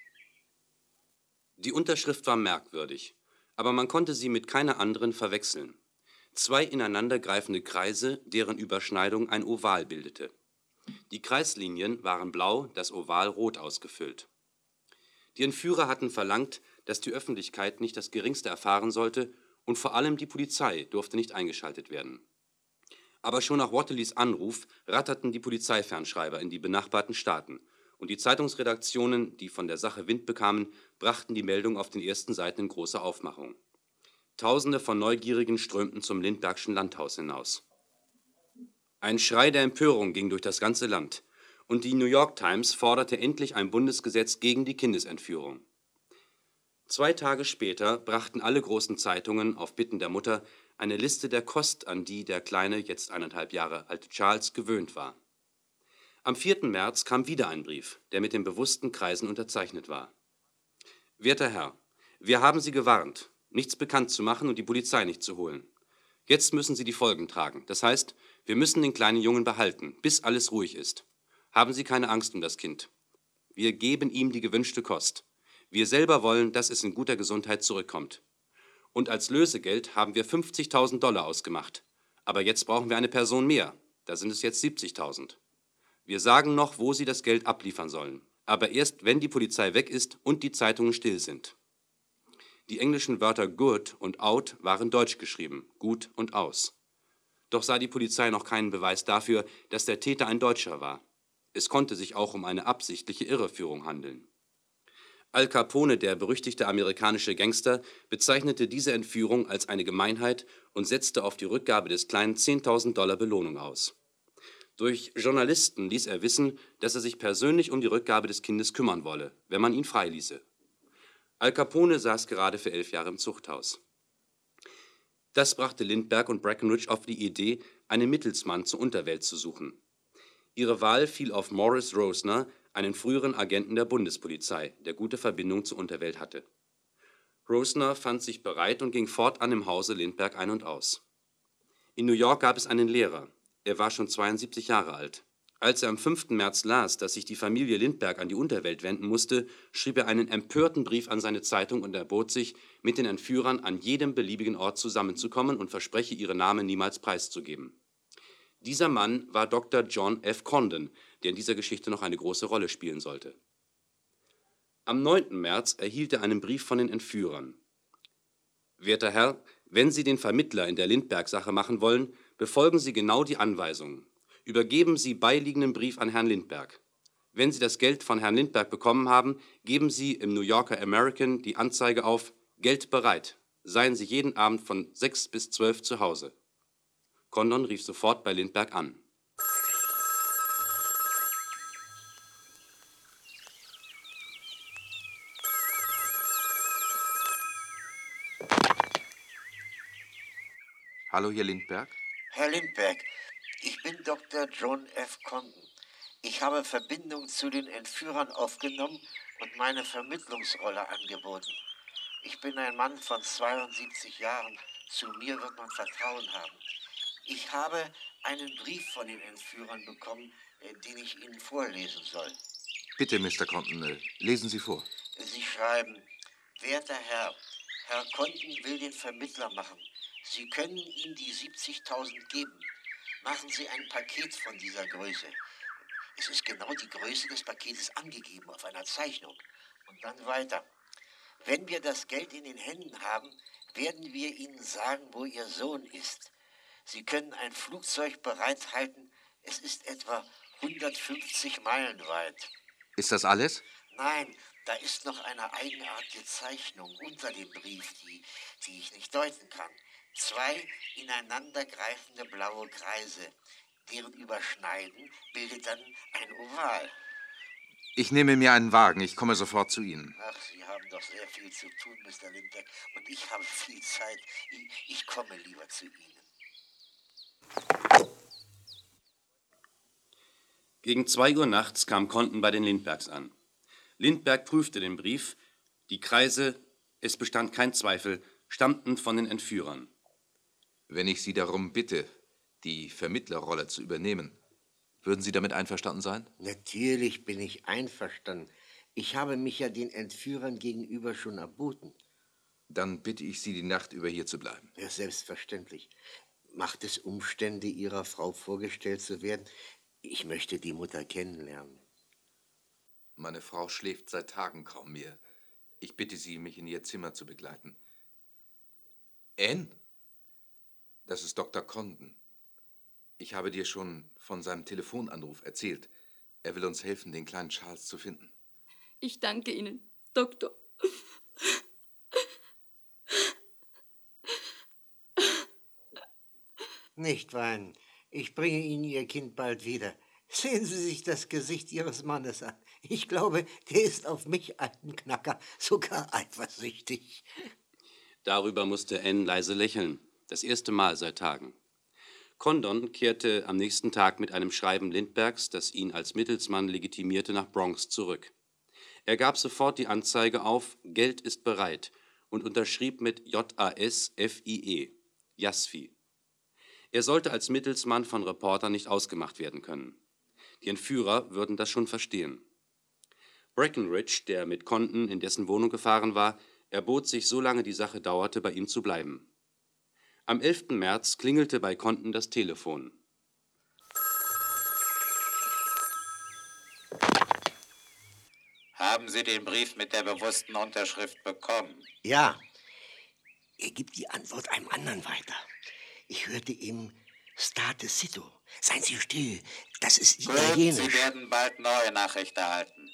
Die Unterschrift war merkwürdig, aber man konnte sie mit keiner anderen verwechseln. 2 ineinandergreifende Kreise, deren Überschneidung ein Oval bildete. Die Kreislinien waren blau, das Oval rot ausgefüllt. Die Entführer hatten verlangt, dass die Öffentlichkeit nicht das Geringste erfahren sollte und vor allem die Polizei durfte nicht eingeschaltet werden. Aber schon nach Watterlys Anruf ratterten die Polizeifernschreiber in die benachbarten Staaten und die Zeitungsredaktionen, die von der Sache Wind bekamen, brachten die Meldung auf den ersten Seiten in großer Aufmachung. Tausende von Neugierigen strömten zum Lindberghschen Landhaus hinaus. Ein Schrei der Empörung ging durch das ganze Land und die New York Times forderte endlich ein Bundesgesetz gegen die Kindesentführung. 2 Tage später brachten alle großen Zeitungen auf Bitten der Mutter eine Liste der Kost, an die der kleine, jetzt 1,5 Jahre alte Charles gewöhnt war. Am 4. März kam wieder ein Brief, der mit den bewussten Kreisen unterzeichnet war. Werter Herr, wir haben Sie gewarnt, nichts bekannt zu machen und die Polizei nicht zu holen. Jetzt müssen Sie die Folgen tragen. Das heißt, wir müssen den kleinen Jungen behalten, bis alles ruhig ist. Haben Sie keine Angst um das Kind. Wir geben ihm die gewünschte Kost. Wir selber wollen, dass es in guter Gesundheit zurückkommt. Und als Lösegeld haben wir $50.000 ausgemacht. Aber jetzt brauchen wir eine Person mehr. Da sind es jetzt 70.000. Wir sagen noch, wo Sie das Geld abliefern sollen. Aber erst, wenn die Polizei weg ist und die Zeitungen still sind. Die englischen Wörter good und out waren deutsch geschrieben, gut und aus. Doch sah die Polizei noch keinen Beweis dafür, dass der Täter ein Deutscher war. Es konnte sich auch um eine absichtliche Irreführung handeln. Al Capone, der berüchtigte amerikanische Gangster, bezeichnete diese Entführung als eine Gemeinheit und setzte auf die Rückgabe des Kleinen $10.000 Belohnung aus. Durch Journalisten ließ er wissen, dass er sich persönlich um die Rückgabe des Kindes kümmern wolle, wenn man ihn freiließe. Al Capone saß gerade für 11 Jahre im Zuchthaus. Das brachte Lindbergh und Breckinridge auf die Idee, einen Mittelsmann zur Unterwelt zu suchen. Ihre Wahl fiel auf Morris Rosner, einen früheren Agenten der Bundespolizei, der gute Verbindung zur Unterwelt hatte. Rosner fand sich bereit und ging fortan im Hause Lindbergh ein und aus. In New York gab es einen Lehrer. Er war schon 72 Jahre alt. Als er am 5. März las, dass sich die Familie Lindbergh an die Unterwelt wenden musste, schrieb er einen empörten Brief an seine Zeitung und erbot sich, mit den Entführern an jedem beliebigen Ort zusammenzukommen und verspreche, ihre Namen niemals preiszugeben. Dieser Mann war Dr. John F. Condon, der in dieser Geschichte noch eine große Rolle spielen sollte. Am 9. März erhielt er einen Brief von den Entführern. Werter Herr, wenn Sie den Vermittler in der Lindbergh-Sache machen wollen, befolgen Sie genau die Anweisungen. Übergeben Sie beiliegenden Brief an Herrn Lindbergh. Wenn Sie das Geld von Herrn Lindbergh bekommen haben, geben Sie im New Yorker American die Anzeige auf Geld bereit. Seien Sie jeden Abend von 6 bis 12 zu Hause. Condon rief sofort bei Lindbergh an. Hallo, Herr Lindbergh. Herr Lindbergh, ich bin Dr. John F. Condon. Ich habe Verbindung zu den Entführern aufgenommen und meine Vermittlungsrolle angeboten. Ich bin ein Mann von 72 Jahren. Zu mir wird man Vertrauen haben. Ich habe einen Brief von den Entführern bekommen, den ich Ihnen vorlesen soll. Bitte, Mr. Condon, lesen Sie vor. Sie schreiben, werter Herr, Herr Condon will den Vermittler machen. Sie können ihm die 70.000 geben. Machen Sie ein Paket von dieser Größe. Es ist genau die Größe des Paketes angegeben auf einer Zeichnung. Und dann weiter. Wenn wir das Geld in den Händen haben, werden wir Ihnen sagen, wo Ihr Sohn ist. Sie können ein Flugzeug bereithalten. Es ist etwa 150 Meilen weit. Ist das alles? Nein, da ist noch eine eigenartige Zeichnung unter dem Brief, die ich nicht deuten kann. 2 ineinandergreifende blaue Kreise. Deren Überschneiden bildet dann ein Oval. Ich nehme mir einen Wagen. Ich komme sofort zu Ihnen. Ach, Sie haben doch sehr viel zu tun, Mr. Lindbergh. Und ich habe viel Zeit. Ich komme lieber zu Ihnen. Gegen 2 Uhr nachts kam Condon bei den Lindberghs an. Lindbergh prüfte den Brief. Die Kreise Es bestand kein Zweifel, stammten von den Entführern. Wenn ich Sie darum bitte, die Vermittlerrolle zu übernehmen, würden Sie damit einverstanden sein? Natürlich bin ich einverstanden. Ich habe mich ja den Entführern gegenüber schon erboten. Dann bitte ich Sie, die Nacht über hier zu bleiben. Ja, selbstverständlich. Macht es Umstände, Ihrer Frau vorgestellt zu werden? Ich möchte die Mutter kennenlernen. Meine Frau schläft seit Tagen kaum mehr. Ich bitte Sie, mich in ihr Zimmer zu begleiten. Anne? Das ist Dr. Condon. Ich habe dir schon von seinem Telefonanruf erzählt. Er will uns helfen, den kleinen Charles zu finden. Ich danke Ihnen, Doktor. Nicht weinen. Ich bringe Ihnen Ihr Kind bald wieder. Sehen Sie sich das Gesicht Ihres Mannes an. Ich glaube, der ist auf mich, alten Knacker, sogar eifersüchtig. Darüber musste Anne leise lächeln, das erste Mal seit Tagen. Condon kehrte am nächsten Tag mit einem Schreiben Lindberghs, das ihn als Mittelsmann legitimierte, nach Bronx zurück. Er gab sofort die Anzeige auf, Geld ist bereit, und unterschrieb mit J-A-S-F-I-E, Jasfi. Er sollte als Mittelsmann von Reportern nicht ausgemacht werden können. Die Entführer würden das schon verstehen. Breckenridge, der mit Condon in dessen Wohnung gefahren war, erbot sich, solange die Sache dauerte, bei ihm zu bleiben. Am 11. März klingelte bei Condon das Telefon. Haben Sie den Brief mit der bewussten Unterschrift bekommen? Ja. Er gibt die Antwort einem anderen weiter. Ich hörte ihm State Sito. Seien Sie still, das ist Italienisch. Gut, Sie werden bald neue Nachricht erhalten.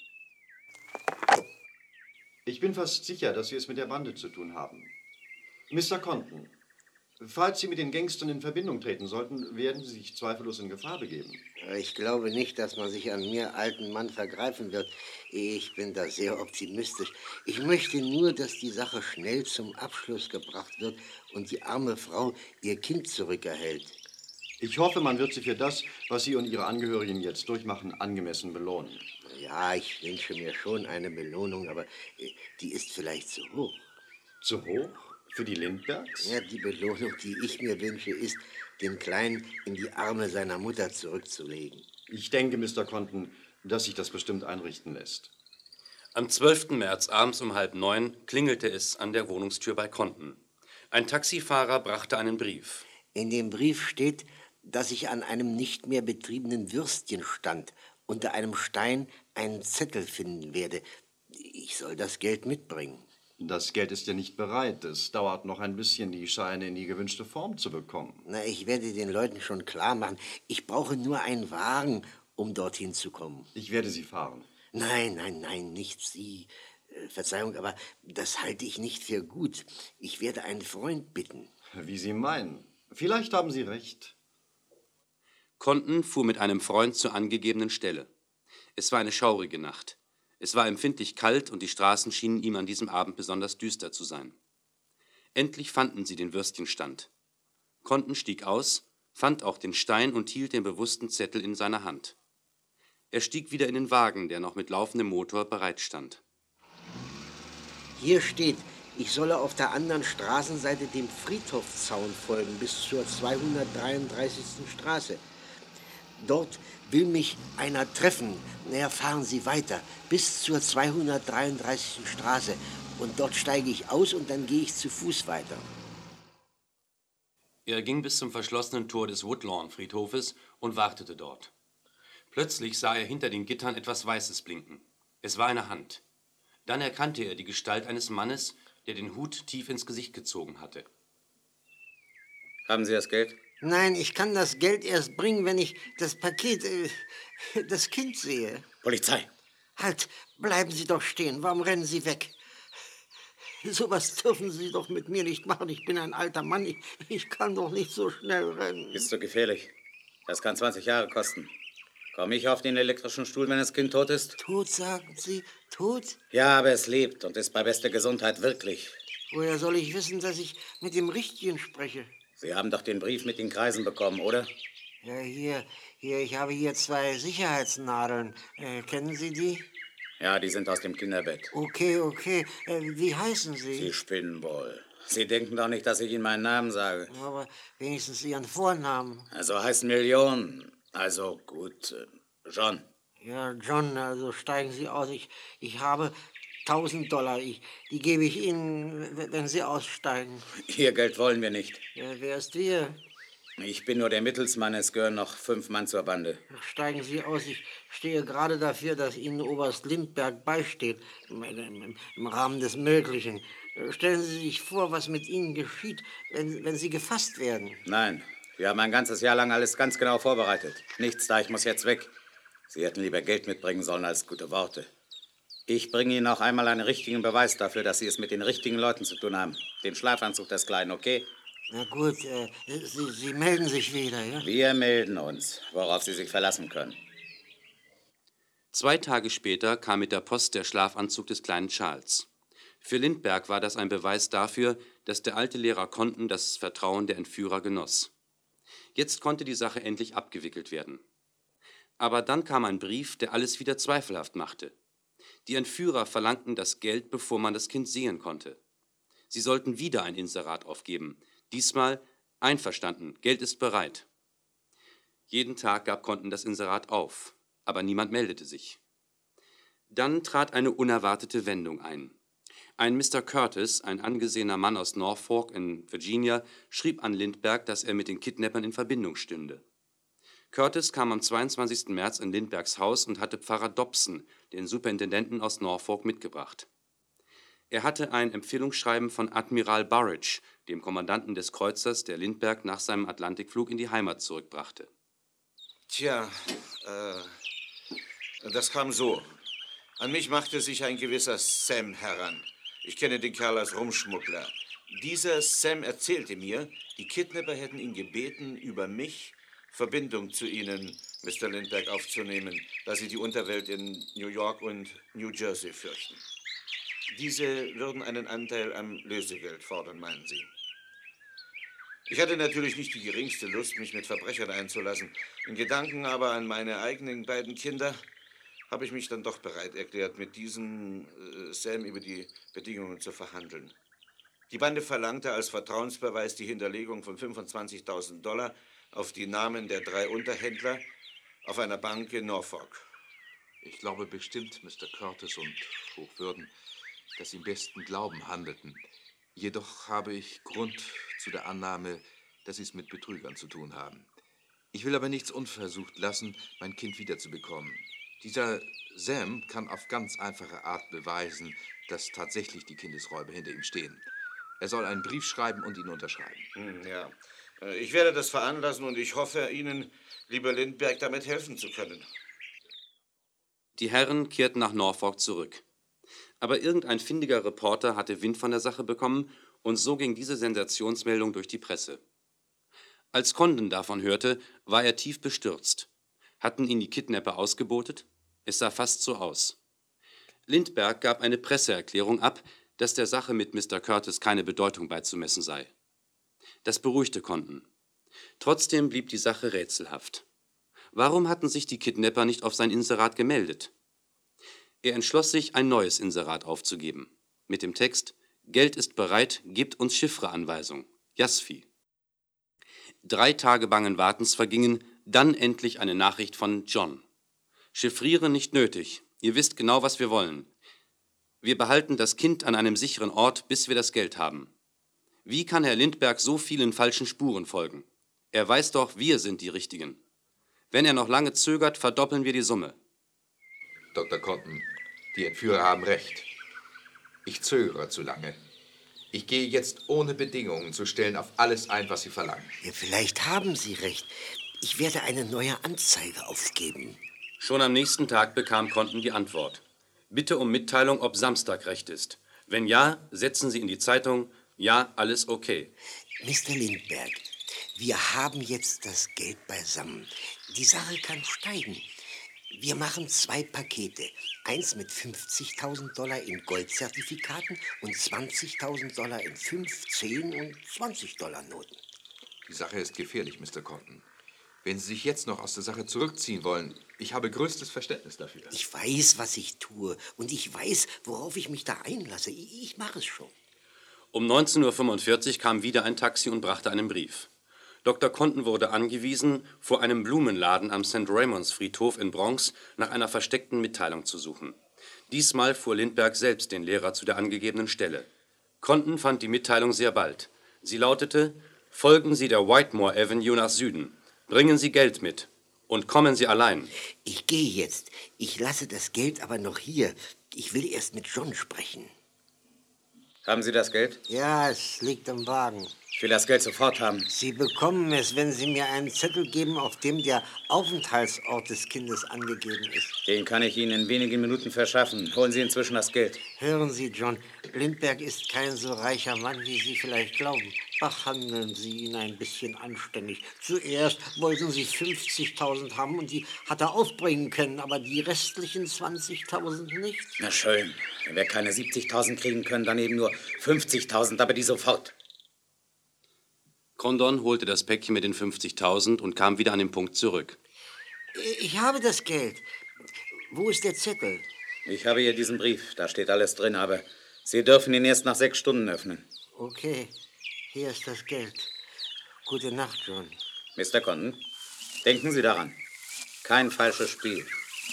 Ich bin fast sicher, dass Sie es mit der Bande zu tun haben. Mr. Condon, falls Sie mit den Gangstern in Verbindung treten sollten, werden Sie sich zweifellos in Gefahr begeben. Ich glaube nicht, dass man sich an mir, alten Mann, vergreifen wird. Ich bin da sehr optimistisch. Ich möchte nur, dass die Sache schnell zum Abschluss gebracht wird und die arme Frau ihr Kind zurückerhält. Ich hoffe, man wird Sie für das, was Sie und Ihre Angehörigen jetzt durchmachen, angemessen belohnen. Ja, ich wünsche mir schon eine Belohnung, aber die ist vielleicht zu hoch. Zu hoch? Für die Lindberghs? Ja, die Belohnung, die ich mir wünsche, ist, den Kleinen in die Arme seiner Mutter zurückzulegen. Ich denke, Mr. Condon, dass sich das bestimmt einrichten lässt. Am 12. März abends um 8:30 klingelte es an der Wohnungstür bei Condon. Ein Taxifahrer brachte einen Brief. In dem Brief steht, dass ich an einem nicht mehr betriebenen Würstchenstand unter einem Stein einen Zettel finden werde. Ich soll das Geld mitbringen. Das Geld ist ja nicht bereit. Es dauert noch ein bisschen, die Scheine in die gewünschte Form zu bekommen. Na, ich werde den Leuten schon klar machen. Ich brauche nur einen Wagen, um dorthin zu kommen. Ich werde Sie fahren. Nein, nicht Sie. Verzeihung, aber das halte ich nicht für gut. Ich werde einen Freund bitten. Wie Sie meinen. Vielleicht haben Sie recht. Condon fuhr mit einem Freund zur angegebenen Stelle. Es war eine schaurige Nacht. Es war empfindlich kalt und die Straßen schienen ihm an diesem Abend besonders düster zu sein. Endlich fanden sie den Würstchenstand. Condon stieg aus, fand auch den Stein und hielt den bewussten Zettel in seiner Hand. Er stieg wieder in den Wagen, der noch mit laufendem Motor bereitstand. Hier steht, ich solle auf der anderen Straßenseite dem Friedhofszaun folgen bis zur 233. Straße. Dort will mich einer treffen. Naja, fahren Sie weiter bis zur 233. Straße. Und dort steige ich aus und dann gehe ich zu Fuß weiter. Er ging bis zum verschlossenen Tor des Woodlawn-Friedhofes und wartete dort. Plötzlich sah er hinter den Gittern etwas Weißes blinken. Es war eine Hand. Dann erkannte er die Gestalt eines Mannes, der den Hut tief ins Gesicht gezogen hatte. Haben Sie das Geld? Nein, ich kann das Geld erst bringen, wenn ich das Paket, das Kind sehe. Polizei! Halt, bleiben Sie doch stehen. Warum rennen Sie weg? Sowas dürfen Sie doch mit mir nicht machen. Ich bin ein alter Mann. Ich kann doch nicht so schnell rennen. Ist so gefährlich. Das kann 20 Jahre kosten. Komme ich auf den elektrischen Stuhl, wenn das Kind tot ist? Tot, sagen Sie? Tot? Ja, aber es lebt und ist bei bester Gesundheit, wirklich. Woher soll ich wissen, dass ich mit dem Richtigen spreche? Sie haben doch den Brief mit den Kreisen bekommen, oder? Ja, hier, ich habe hier 2 Sicherheitsnadeln. Kennen Sie die? Ja, die sind aus dem Kinderbett. Okay. Wie heißen Sie? Sie spinnen wohl. Sie denken doch nicht, dass ich Ihnen meinen Namen sage. Aber wenigstens Ihren Vornamen. Also heißen Millionen. Also gut, John. Ja, John, also steigen Sie aus. Ich habe $1000. Die gebe ich Ihnen, wenn Sie aussteigen. Ihr Geld wollen wir nicht. Ja, wer ist wir? Ich bin nur der Mittelsmann, es gehören noch 5 Mann zur Bande. Steigen Sie aus. Ich stehe gerade dafür, dass Ihnen Oberst Lindberg beisteht, im Rahmen des Möglichen. Stellen Sie sich vor, was mit Ihnen geschieht, wenn Sie gefasst werden. Nein, wir haben ein ganzes Jahr lang alles ganz genau vorbereitet. Nichts da, ich muss jetzt weg. Sie hätten lieber Geld mitbringen sollen als gute Worte. Ich bringe Ihnen auch einmal einen richtigen Beweis dafür, dass Sie es mit den richtigen Leuten zu tun haben. Den Schlafanzug des Kleinen, okay? Na gut, Sie melden sich wieder, ja? Wir melden uns, worauf Sie sich verlassen können. 2 Tage später kam mit der Post der Schlafanzug des kleinen Charles. Für Lindberg war das ein Beweis dafür, dass der alte Lehrer Condon das Vertrauen der Entführer genoss. Jetzt konnte die Sache endlich abgewickelt werden. Aber dann kam ein Brief, der alles wieder zweifelhaft machte. Die Entführer verlangten das Geld, bevor man das Kind sehen konnte. Sie sollten wieder ein Inserat aufgeben. Diesmal einverstanden, Geld ist bereit. Jeden Tag gab Condon das Inserat auf, aber niemand meldete sich. Dann trat eine unerwartete Wendung ein. Ein Mr. Curtis, ein angesehener Mann aus Norfolk in Virginia, schrieb an Lindberg, dass er mit den Kidnappern in Verbindung stünde. Curtis kam am 22. März in Lindbergs Haus und hatte Pfarrer Dobson, den Superintendenten aus Norfolk, mitgebracht. Er hatte ein Empfehlungsschreiben von Admiral Burridge, dem Kommandanten des Kreuzers, der Lindberg nach seinem Atlantikflug in die Heimat zurückbrachte. Tja, das kam so. An mich machte sich ein gewisser Sam heran. Ich kenne den Kerl als Rumschmuggler. Dieser Sam erzählte mir, die Kidnapper hätten ihn gebeten, über mich Verbindung zu Ihnen, Mr. Lindberg, aufzunehmen, da Sie die Unterwelt in New York und New Jersey fürchten. Diese würden einen Anteil am Lösegeld fordern, meinen Sie. Ich hatte natürlich nicht die geringste Lust, mich mit Verbrechern einzulassen. In Gedanken aber an meine eigenen beiden Kinder habe ich mich dann doch bereit erklärt, mit diesem Sam über die Bedingungen zu verhandeln. Die Bande verlangte als Vertrauensbeweis die Hinterlegung von $25.000 auf die Namen der 3 Unterhändler auf einer Bank in Norfolk. Ich glaube bestimmt, Mr. Curtis und Hochwürden, dass Sie im besten Glauben handelten. Jedoch habe ich Grund zu der Annahme, dass Sie es mit Betrügern zu tun haben. Ich will aber nichts unversucht lassen, mein Kind wiederzubekommen. Dieser Sam kann auf ganz einfache Art beweisen, dass tatsächlich die Kindesräuber hinter ihm stehen. Er soll einen Brief schreiben und ihn unterschreiben. Ja, ich werde das veranlassen und ich hoffe, Ihnen, lieber Lindberg, damit helfen zu können. Die Herren kehrten nach Norfolk zurück. Aber irgendein findiger Reporter hatte Wind von der Sache bekommen und so ging diese Sensationsmeldung durch die Presse. Als Condon davon hörte, war er tief bestürzt. Hatten ihn die Kidnapper ausgebotet? Es sah fast so aus. Lindberg gab eine Presseerklärung ab, dass der Sache mit Mr. Curtis keine Bedeutung beizumessen sei. Das beruhigte Condon. Trotzdem blieb die Sache rätselhaft. Warum hatten sich die Kidnapper nicht auf sein Inserat gemeldet? Er entschloss sich, ein neues Inserat aufzugeben. Mit dem Text: Geld ist bereit, gebt uns Chiffreanweisung. Jasfi. 3 Tage bangen Wartens vergingen, dann endlich eine Nachricht von John. Chiffrieren nicht nötig. Ihr wisst genau, was wir wollen. Wir behalten das Kind an einem sicheren Ort, bis wir das Geld haben. Wie kann Herr Lindberg so vielen falschen Spuren folgen? Er weiß doch, wir sind die Richtigen. Wenn er noch lange zögert, verdoppeln wir die Summe. Dr. Condon, die Entführer haben recht. Ich zögere zu lange. Ich gehe jetzt ohne Bedingungen zu stellen auf alles ein, was Sie verlangen. Ja, vielleicht haben Sie recht. Ich werde eine neue Anzeige aufgeben. Schon am nächsten Tag bekam Condon die Antwort. Bitte um Mitteilung, ob Samstag recht ist. Wenn ja, setzen Sie in die Zeitung: Ja, alles okay. Mr. Lindberg, wir haben jetzt das Geld beisammen. Die Sache kann steigen. Wir machen 2 Pakete. Eins mit $50.000 in Goldzertifikaten und $20.000 in 5, 10 und $20 Noten. Die Sache ist gefährlich, Mr. Condon. Wenn Sie sich jetzt noch aus der Sache zurückziehen wollen, ich habe größtes Verständnis dafür. Ich weiß, was ich tue. Und ich weiß, worauf ich mich da einlasse. Ich mache es schon. Um 19:45 Uhr kam wieder ein Taxi und brachte einen Brief. Dr. Condon wurde angewiesen, vor einem Blumenladen am St. Raymonds Friedhof in Bronx nach einer versteckten Mitteilung zu suchen. Diesmal fuhr Lindbergh selbst den Lehrer zu der angegebenen Stelle. Condon fand die Mitteilung sehr bald. Sie lautete: Folgen Sie der Whitemore Avenue nach Süden. Bringen Sie Geld mit. Und kommen Sie allein. Ich gehe jetzt. Ich lasse das Geld aber noch hier. Ich will erst mit John sprechen. Haben Sie das Geld? Ja, es liegt im Wagen. Ich will das Geld sofort haben. Sie bekommen es, wenn Sie mir einen Zettel geben, auf dem der Aufenthaltsort des Kindes angegeben ist. Den kann ich Ihnen in wenigen Minuten verschaffen. Holen Sie inzwischen das Geld. Hören Sie, John, Lindbergh ist kein so reicher Mann, wie Sie vielleicht glauben. Behandeln Sie ihn ein bisschen anständig. Zuerst wollten Sie 50.000 haben und die hat er aufbringen können, aber die restlichen 20.000 nicht. Na schön. Wenn wir keine 70.000 kriegen können, dann eben nur 50.000, aber die sofort. Condon holte das Päckchen mit den 50.000 und kam wieder an den Punkt zurück. Ich habe das Geld. Wo ist der Zettel? Ich habe hier diesen Brief. Da steht alles drin, aber Sie dürfen ihn erst nach 6 Stunden öffnen. Okay, hier ist das Geld. Gute Nacht, John. Mr. Condon, denken Sie daran. Kein falsches Spiel.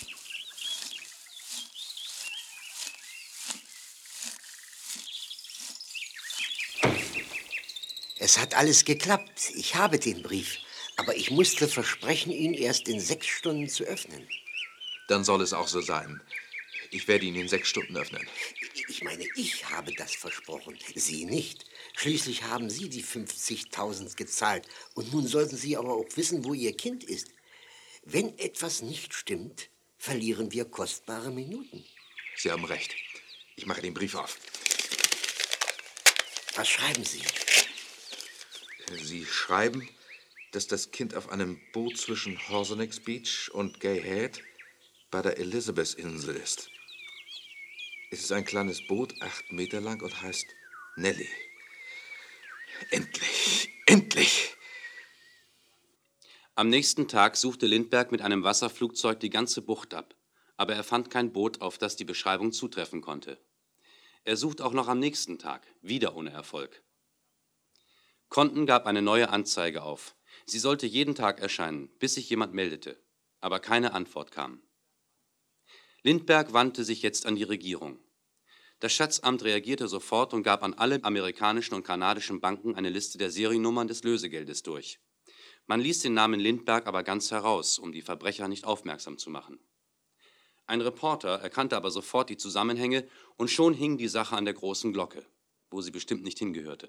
Es hat alles geklappt. Ich habe den Brief. Aber ich musste versprechen, ihn erst in 6 Stunden zu öffnen. Dann soll es auch so sein. Ich werde ihn in 6 Stunden öffnen. Ich meine, ich habe das versprochen, Sie nicht. Schließlich haben Sie die 50.000 gezahlt. Und nun sollten Sie aber auch wissen, wo Ihr Kind ist. Wenn etwas nicht stimmt, verlieren wir kostbare Minuten. Sie haben recht. Ich mache den Brief auf. Was schreiben Sie? Sie schreiben, dass das Kind auf einem Boot zwischen Horsonix Beach und Gay Head bei der Elizabeth-Insel ist. Es ist ein kleines Boot, 8 Meter lang und heißt Nellie. Endlich, endlich! Am nächsten Tag suchte Lindbergh mit einem Wasserflugzeug die ganze Bucht ab, aber er fand kein Boot, auf das die Beschreibung zutreffen konnte. Er sucht auch noch am nächsten Tag, wieder ohne Erfolg. Condon gab eine neue Anzeige auf. Sie sollte jeden Tag erscheinen, bis sich jemand meldete, aber keine Antwort kam. Lindbergh wandte sich jetzt an die Regierung. Das Schatzamt reagierte sofort und gab an alle amerikanischen und kanadischen Banken eine Liste der Seriennummern des Lösegeldes durch. Man ließ den Namen Lindbergh aber ganz heraus, um die Verbrecher nicht aufmerksam zu machen. Ein Reporter erkannte aber sofort die Zusammenhänge und schon hing die Sache an der großen Glocke, wo sie bestimmt nicht hingehörte.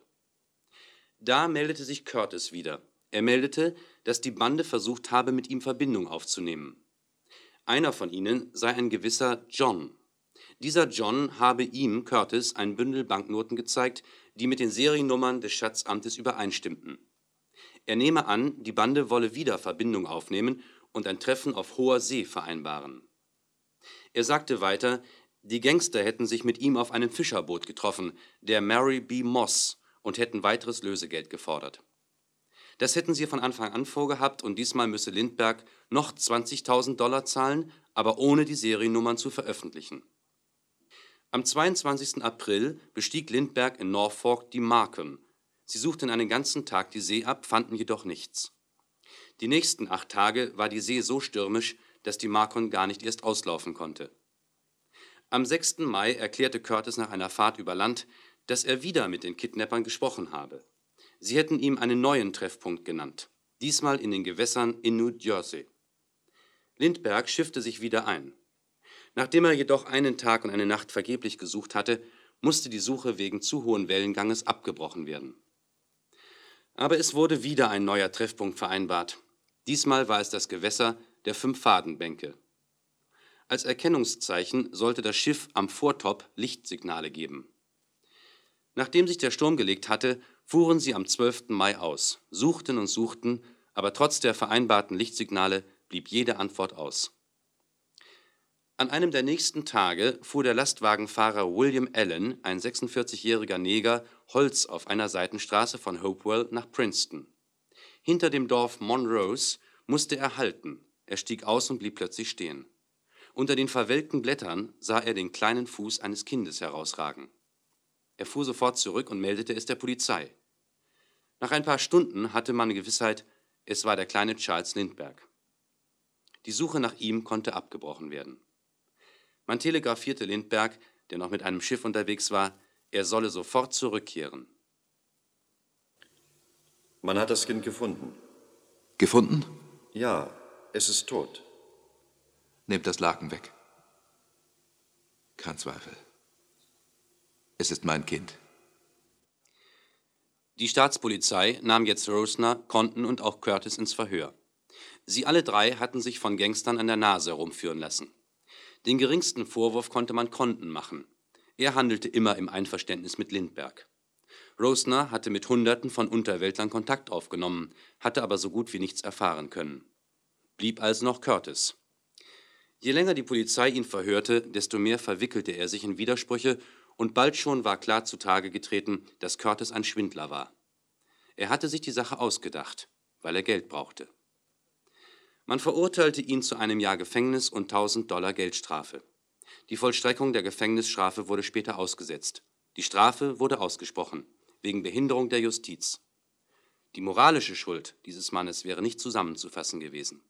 Da meldete sich Curtis wieder. Er meldete, dass die Bande versucht habe, mit ihm Verbindung aufzunehmen. Einer von ihnen sei ein gewisser John. Dieser John habe ihm, Curtis, ein Bündel Banknoten gezeigt, die mit den Seriennummern des Schatzamtes übereinstimmten. Er nehme an, die Bande wolle wieder Verbindung aufnehmen und ein Treffen auf hoher See vereinbaren. Er sagte weiter, die Gangster hätten sich mit ihm auf einem Fischerboot getroffen, der Mary B. Moss, und hätten weiteres Lösegeld gefordert. Das hätten sie von Anfang an vorgehabt und diesmal müsse Lindbergh noch $20.000 zahlen, aber ohne die Seriennummern zu veröffentlichen. Am 22. April bestieg Lindbergh in Norfolk die Marken. Sie suchten einen ganzen Tag die See ab, fanden jedoch nichts. Die nächsten 8 Tage war die See so stürmisch, dass die Marken gar nicht erst auslaufen konnte. Am 6. Mai erklärte Curtis nach einer Fahrt über Land, dass er wieder mit den Kidnappern gesprochen habe. Sie hätten ihm einen neuen Treffpunkt genannt, diesmal in den Gewässern in New Jersey. Lindbergh schiffte sich wieder ein. Nachdem er jedoch einen Tag und eine Nacht vergeblich gesucht hatte, musste die Suche wegen zu hohen Wellenganges abgebrochen werden. Aber es wurde wieder ein neuer Treffpunkt vereinbart. Diesmal war es das Gewässer der 5 Fadenbänke. Als Erkennungszeichen sollte das Schiff am Vortop Lichtsignale geben. Nachdem sich der Sturm gelegt hatte, fuhren sie am 12. Mai aus, suchten und suchten, aber trotz der vereinbarten Lichtsignale blieb jede Antwort aus. An einem der nächsten Tage fuhr der Lastwagenfahrer William Allen, ein 46-jähriger Neger, Holz auf einer Seitenstraße von Hopewell nach Princeton. Hinter dem Dorf Monrose musste er halten. Er stieg aus und blieb plötzlich stehen. Unter den verwelkten Blättern sah er den kleinen Fuß eines Kindes herausragen. Er fuhr sofort zurück und meldete es der Polizei. Nach ein paar Stunden hatte man Gewissheit, es war der kleine Charles Lindbergh. Die Suche nach ihm konnte abgebrochen werden. Man telegrafierte Lindbergh, der noch mit einem Schiff unterwegs war, er solle sofort zurückkehren. Man hat das Kind gefunden. Gefunden? Ja, es ist tot. Nehmt das Laken weg. Kein Zweifel. Es ist mein Kind. Die Staatspolizei nahm jetzt Rosner, Condon und auch Curtis ins Verhör. Sie alle drei hatten sich von Gangstern an der Nase herumführen lassen. Den geringsten Vorwurf konnte man Condon machen. Er handelte immer im Einverständnis mit Lindbergh. Rosner hatte mit Hunderten von Unterweltlern Kontakt aufgenommen, hatte aber so gut wie nichts erfahren können. Blieb also noch Curtis. Je länger die Polizei ihn verhörte, desto mehr verwickelte er sich in Widersprüche und bald schon war klar zutage getreten, dass Curtis ein Schwindler war. Er hatte sich die Sache ausgedacht, weil er Geld brauchte. Man verurteilte ihn zu einem Jahr Gefängnis und $1000 Geldstrafe. Die Vollstreckung der Gefängnisstrafe wurde später ausgesetzt. Die Strafe wurde ausgesprochen, wegen Behinderung der Justiz. Die moralische Schuld dieses Mannes wäre nicht zusammenzufassen gewesen.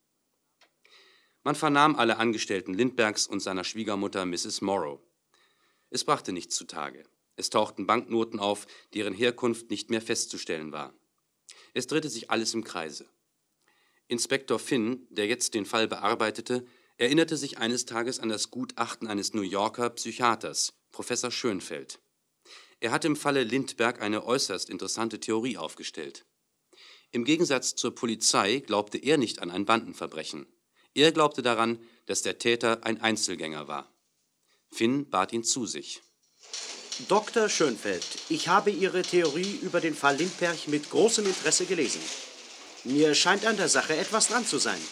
Man vernahm alle Angestellten Lindberghs und seiner Schwiegermutter Mrs. Morrow. Es brachte nichts zutage. Es tauchten Banknoten auf, deren Herkunft nicht mehr festzustellen war. Es drehte sich alles im Kreise. Inspektor Finn, der jetzt den Fall bearbeitete, erinnerte sich eines Tages an das Gutachten eines New Yorker Psychiaters, Professor Schönfeld. Er hatte im Falle Lindbergh eine äußerst interessante Theorie aufgestellt. Im Gegensatz zur Polizei glaubte er nicht an ein Bandenverbrechen. Er glaubte daran, dass der Täter ein Einzelgänger war. Finn bat ihn zu sich. Dr. Schönfeld, ich habe Ihre Theorie über den Fall Lindbergh mit großem Interesse gelesen. Mir scheint an der Sache etwas dran zu sein.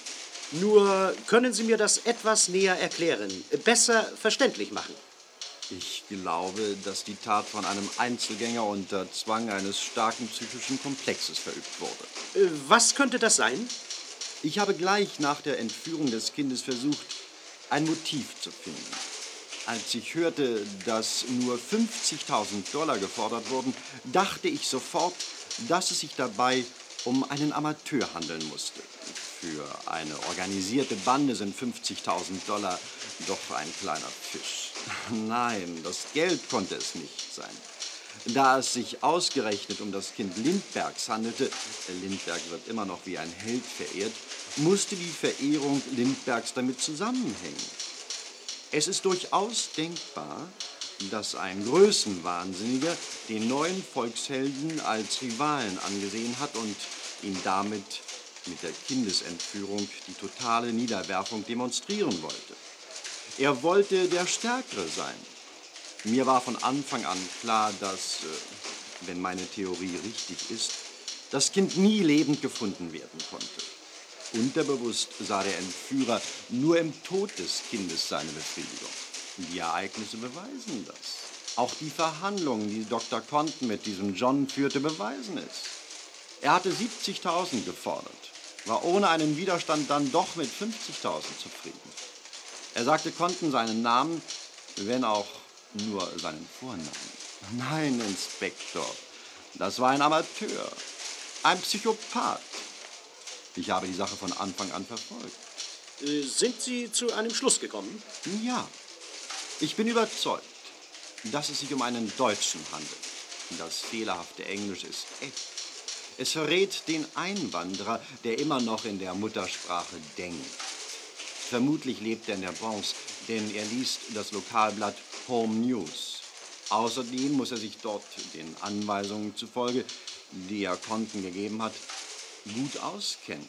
Nur können Sie mir das etwas näher erklären, besser verständlich machen. Ich glaube, dass die Tat von einem Einzelgänger unter Zwang eines starken psychischen Komplexes verübt wurde. Was könnte das sein? Ich habe gleich nach der Entführung des Kindes versucht, ein Motiv zu finden. Als ich hörte, dass nur $50.000 gefordert wurden, dachte ich sofort, dass es sich dabei um einen Amateur handeln musste. Für eine organisierte Bande sind $50.000 doch ein kleiner Fisch. Nein, das Geld konnte es nicht sein. Da es sich ausgerechnet um das Kind Lindberghs handelte, Lindbergh wird immer noch wie ein Held verehrt, musste die Verehrung Lindberghs damit zusammenhängen. Es ist durchaus denkbar, dass ein Größenwahnsinniger den neuen Volkshelden als Rivalen angesehen hat und ihn damit mit der Kindesentführung die totale Niederwerfung demonstrieren wollte. Er wollte der Stärkere sein. Mir war von Anfang an klar, dass, wenn meine Theorie richtig ist, das Kind nie lebend gefunden werden konnte. Unterbewusst sah der Entführer nur im Tod des Kindes seine Befriedigung. Die Ereignisse beweisen das. Auch die Verhandlungen, die Dr. Condon mit diesem John führte, beweisen es. Er hatte 70.000 gefordert, war ohne einen Widerstand dann doch mit 50.000 zufrieden. Er sagte Condon seinen Namen, wenn auch nur seinen Vornamen. Nein, Inspektor, das war ein Amateur, ein Psychopath. Ich habe die Sache von Anfang an verfolgt. Sind Sie zu einem Schluss gekommen? Ja. Ich bin überzeugt, dass es sich um einen Deutschen handelt. Das fehlerhafte Englisch ist echt. Es verrät den Einwanderer, der immer noch in der Muttersprache denkt. Vermutlich lebt er in der Bronx, denn er liest das Lokalblatt Home News. Außerdem muss er sich dort den Anweisungen zufolge, die er Condon gegeben hat, gut auskennen.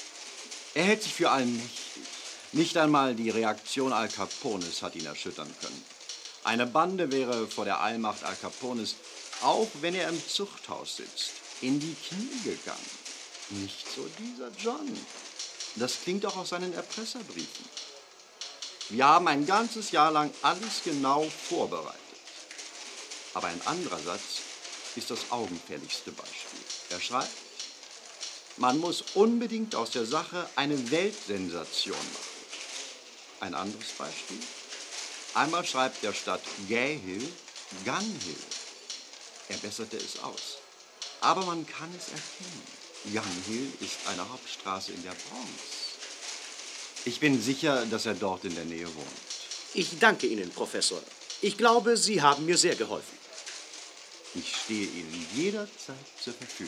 Er hält sich für allmächtig. Nicht einmal die Reaktion Al Capones hat ihn erschüttern können. Eine Bande wäre vor der Allmacht Al Capones, auch wenn er im Zuchthaus sitzt, in die Knie gegangen. Nicht so dieser John. Das klingt auch aus seinen Erpresserbriefen. Wir haben ein ganzes Jahr lang alles genau vorbereitet. Aber ein anderer Satz ist das augenfälligste Beispiel. Er schreibt, Man muss unbedingt aus der Sache eine Weltsensation machen. Ein anderes Beispiel. Einmal schreibt er statt Gay Hill Gun Hill. Er besserte es aus. Aber man kann es erkennen. Gun Hill ist eine Hauptstraße in der Bronx. Ich bin sicher, dass er dort in der Nähe wohnt. Ich danke Ihnen, Professor. Ich glaube, Sie haben mir sehr geholfen. Ich stehe Ihnen jederzeit zur Verfügung.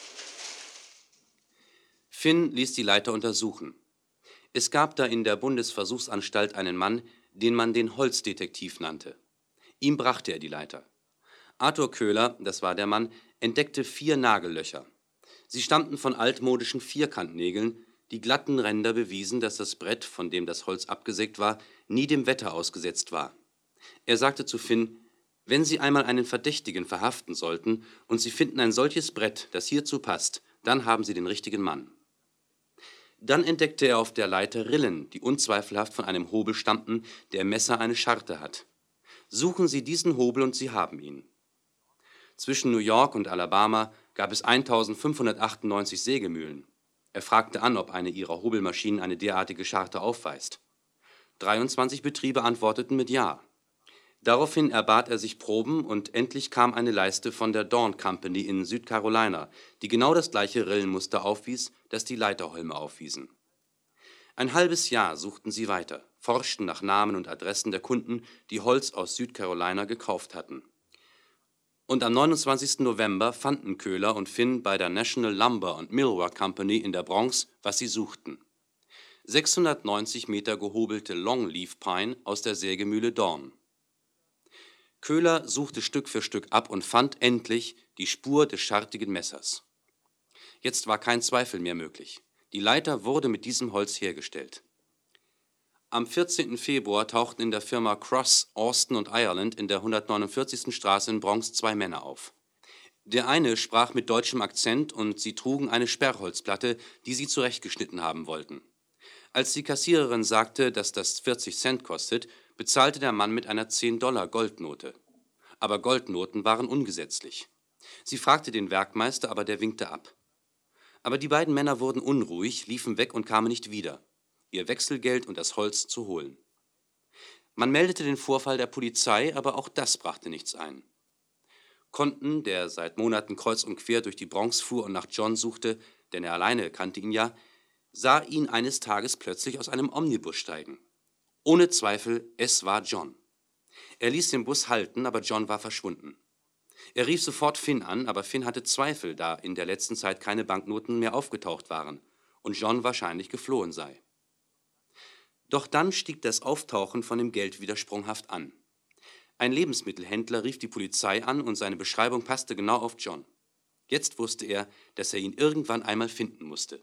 Finn ließ die Leiter untersuchen. Es gab da in der Bundesversuchsanstalt einen Mann, den man den Holzdetektiv nannte. Ihm brachte er die Leiter. Arthur Köhler, das war der Mann, entdeckte 4 Nagellöcher. Sie stammten von altmodischen Vierkantnägeln. Die glatten Ränder bewiesen, dass das Brett, von dem das Holz abgesägt war, nie dem Wetter ausgesetzt war. Er sagte zu Finn, wenn Sie einmal einen Verdächtigen verhaften sollten und Sie finden ein solches Brett, das hierzu passt, dann haben Sie den richtigen Mann. Dann entdeckte er auf der Leiter Rillen, die unzweifelhaft von einem Hobel stammten, der im Messer eine Scharte hat. Suchen Sie diesen Hobel und Sie haben ihn. Zwischen New York und Alabama gab es 1598 Sägemühlen. Er fragte an, ob eine ihrer Hobelmaschinen eine derartige Scharte aufweist. 23 Betriebe antworteten mit Ja. Daraufhin erbat er sich Proben und endlich kam eine Leiste von der Dawn Company in Südcarolina, die genau das gleiche Rillenmuster aufwies, das die Leiterholme aufwiesen. Ein halbes Jahr suchten sie weiter, forschten nach Namen und Adressen der Kunden, die Holz aus Südcarolina gekauft hatten. Und am 29. November fanden Köhler und Finn bei der National Lumber and Millwork Company in der Bronx, was sie suchten. 690 Meter gehobelte Longleaf Pine aus der Sägemühle Dawn. Köhler suchte Stück für Stück ab und fand endlich die Spur des schartigen Messers. Jetzt war kein Zweifel mehr möglich. Die Leiter wurde mit diesem Holz hergestellt. Am 14. Februar tauchten in der Firma Cross, Austin und Ireland in der 149. Straße in Bronx 2 Männer auf. Der eine sprach mit deutschem Akzent und sie trugen eine Sperrholzplatte, die sie zurechtgeschnitten haben wollten. Als die Kassiererin sagte, dass das 40 Cent kostet, bezahlte der Mann mit einer 10$ Goldnote. Aber Goldnoten waren ungesetzlich. Sie fragte den Werkmeister, aber der winkte ab. Aber die beiden Männer wurden unruhig, liefen weg und kamen nicht wieder, ihr Wechselgeld und das Holz zu holen. Man meldete den Vorfall der Polizei, aber auch das brachte nichts ein. Conton, der seit Monaten kreuz und quer durch die Bronx fuhr und nach John suchte, denn er alleine kannte ihn ja, sah ihn eines Tages plötzlich aus einem Omnibus steigen. Ohne Zweifel, es war John. Er ließ den Bus halten, aber John war verschwunden. Er rief sofort Finn an, aber Finn hatte Zweifel, da in der letzten Zeit keine Banknoten mehr aufgetaucht waren und John wahrscheinlich geflohen sei. Doch dann stieg das Auftauchen von dem Geld wieder sprunghaft an. Ein Lebensmittelhändler rief die Polizei an und seine Beschreibung passte genau auf John. Jetzt wusste er, dass er ihn irgendwann einmal finden musste.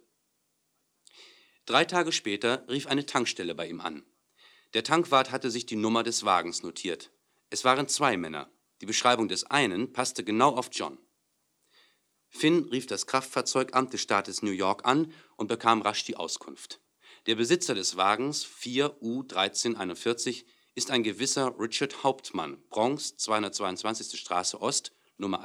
3 Tage später rief eine Tankstelle bei ihm an. Der Tankwart hatte sich die Nummer des Wagens notiert. Es waren 2 Männer. Die Beschreibung des einen passte genau auf John. Finn rief das Kraftfahrzeugamt des Staates New York an und bekam rasch die Auskunft. Der Besitzer des Wagens, 4U1341, ist ein gewisser Richard Hauptmann, Bronx, 222. Straße Ost, Nummer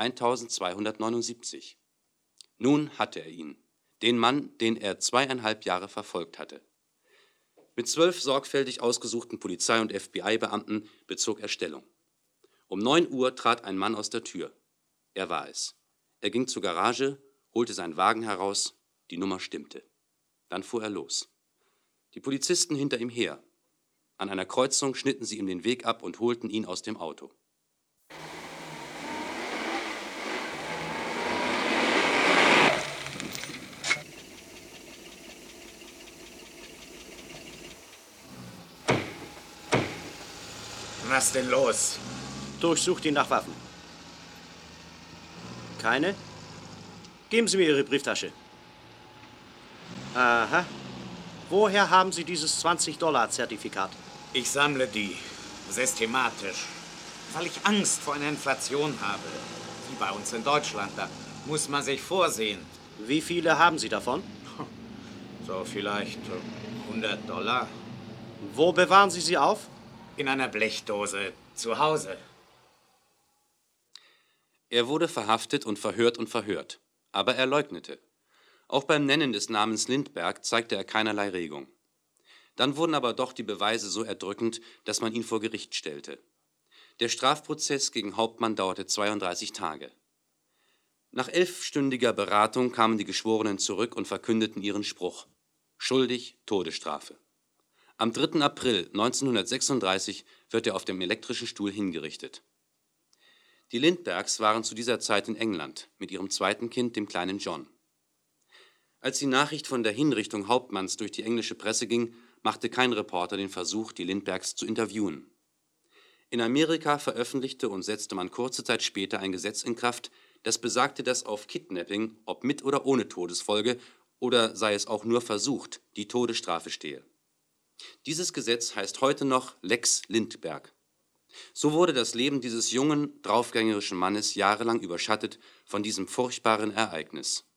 1279. Nun hatte er ihn, den Mann, den er 2,5 Jahre verfolgt hatte. Mit 12 sorgfältig ausgesuchten Polizei- und FBI-Beamten bezog er Stellung. Um 9 Uhr trat ein Mann aus der Tür. Er war es. Er ging zur Garage, holte seinen Wagen heraus, die Nummer stimmte. Dann fuhr er los. Die Polizisten hinter ihm her. An einer Kreuzung schnitten sie ihm den Weg ab und holten ihn aus dem Auto. Was denn los? Durchsucht ihn nach Waffen. Keine? Geben Sie mir Ihre Brieftasche. Aha. Woher haben Sie dieses $20-Zertifikat? Ich sammle die systematisch, weil ich Angst vor einer Inflation habe. Wie bei uns in Deutschland, da muss man sich vorsehen. Wie viele haben Sie davon? So vielleicht $100. Wo bewahren Sie sie auf? In einer Blechdose zu Hause. Er wurde verhaftet und verhört, aber er leugnete. Auch beim Nennen des Namens Lindbergh zeigte er keinerlei Regung. Dann wurden aber doch die Beweise so erdrückend, dass man ihn vor Gericht stellte. Der Strafprozess gegen Hauptmann dauerte 32 Tage. Nach 11-stündiger Beratung kamen die Geschworenen zurück und verkündeten ihren Spruch: Schuldig, Todesstrafe. Am 3. April 1936 wird er auf dem elektrischen Stuhl hingerichtet. Die Lindberghs waren zu dieser Zeit in England mit ihrem zweiten Kind, dem kleinen John. Als die Nachricht von der Hinrichtung Hauptmanns durch die englische Presse ging, machte kein Reporter den Versuch, die Lindberghs zu interviewen. In Amerika veröffentlichte und setzte man kurze Zeit später ein Gesetz in Kraft, das besagte, dass auf Kidnapping, ob mit oder ohne Todesfolge, oder sei es auch nur versucht, die Todesstrafe stehe. Dieses Gesetz heißt heute noch Lex Lindbergh. So wurde das Leben dieses jungen, draufgängerischen Mannes jahrelang überschattet von diesem furchtbaren Ereignis.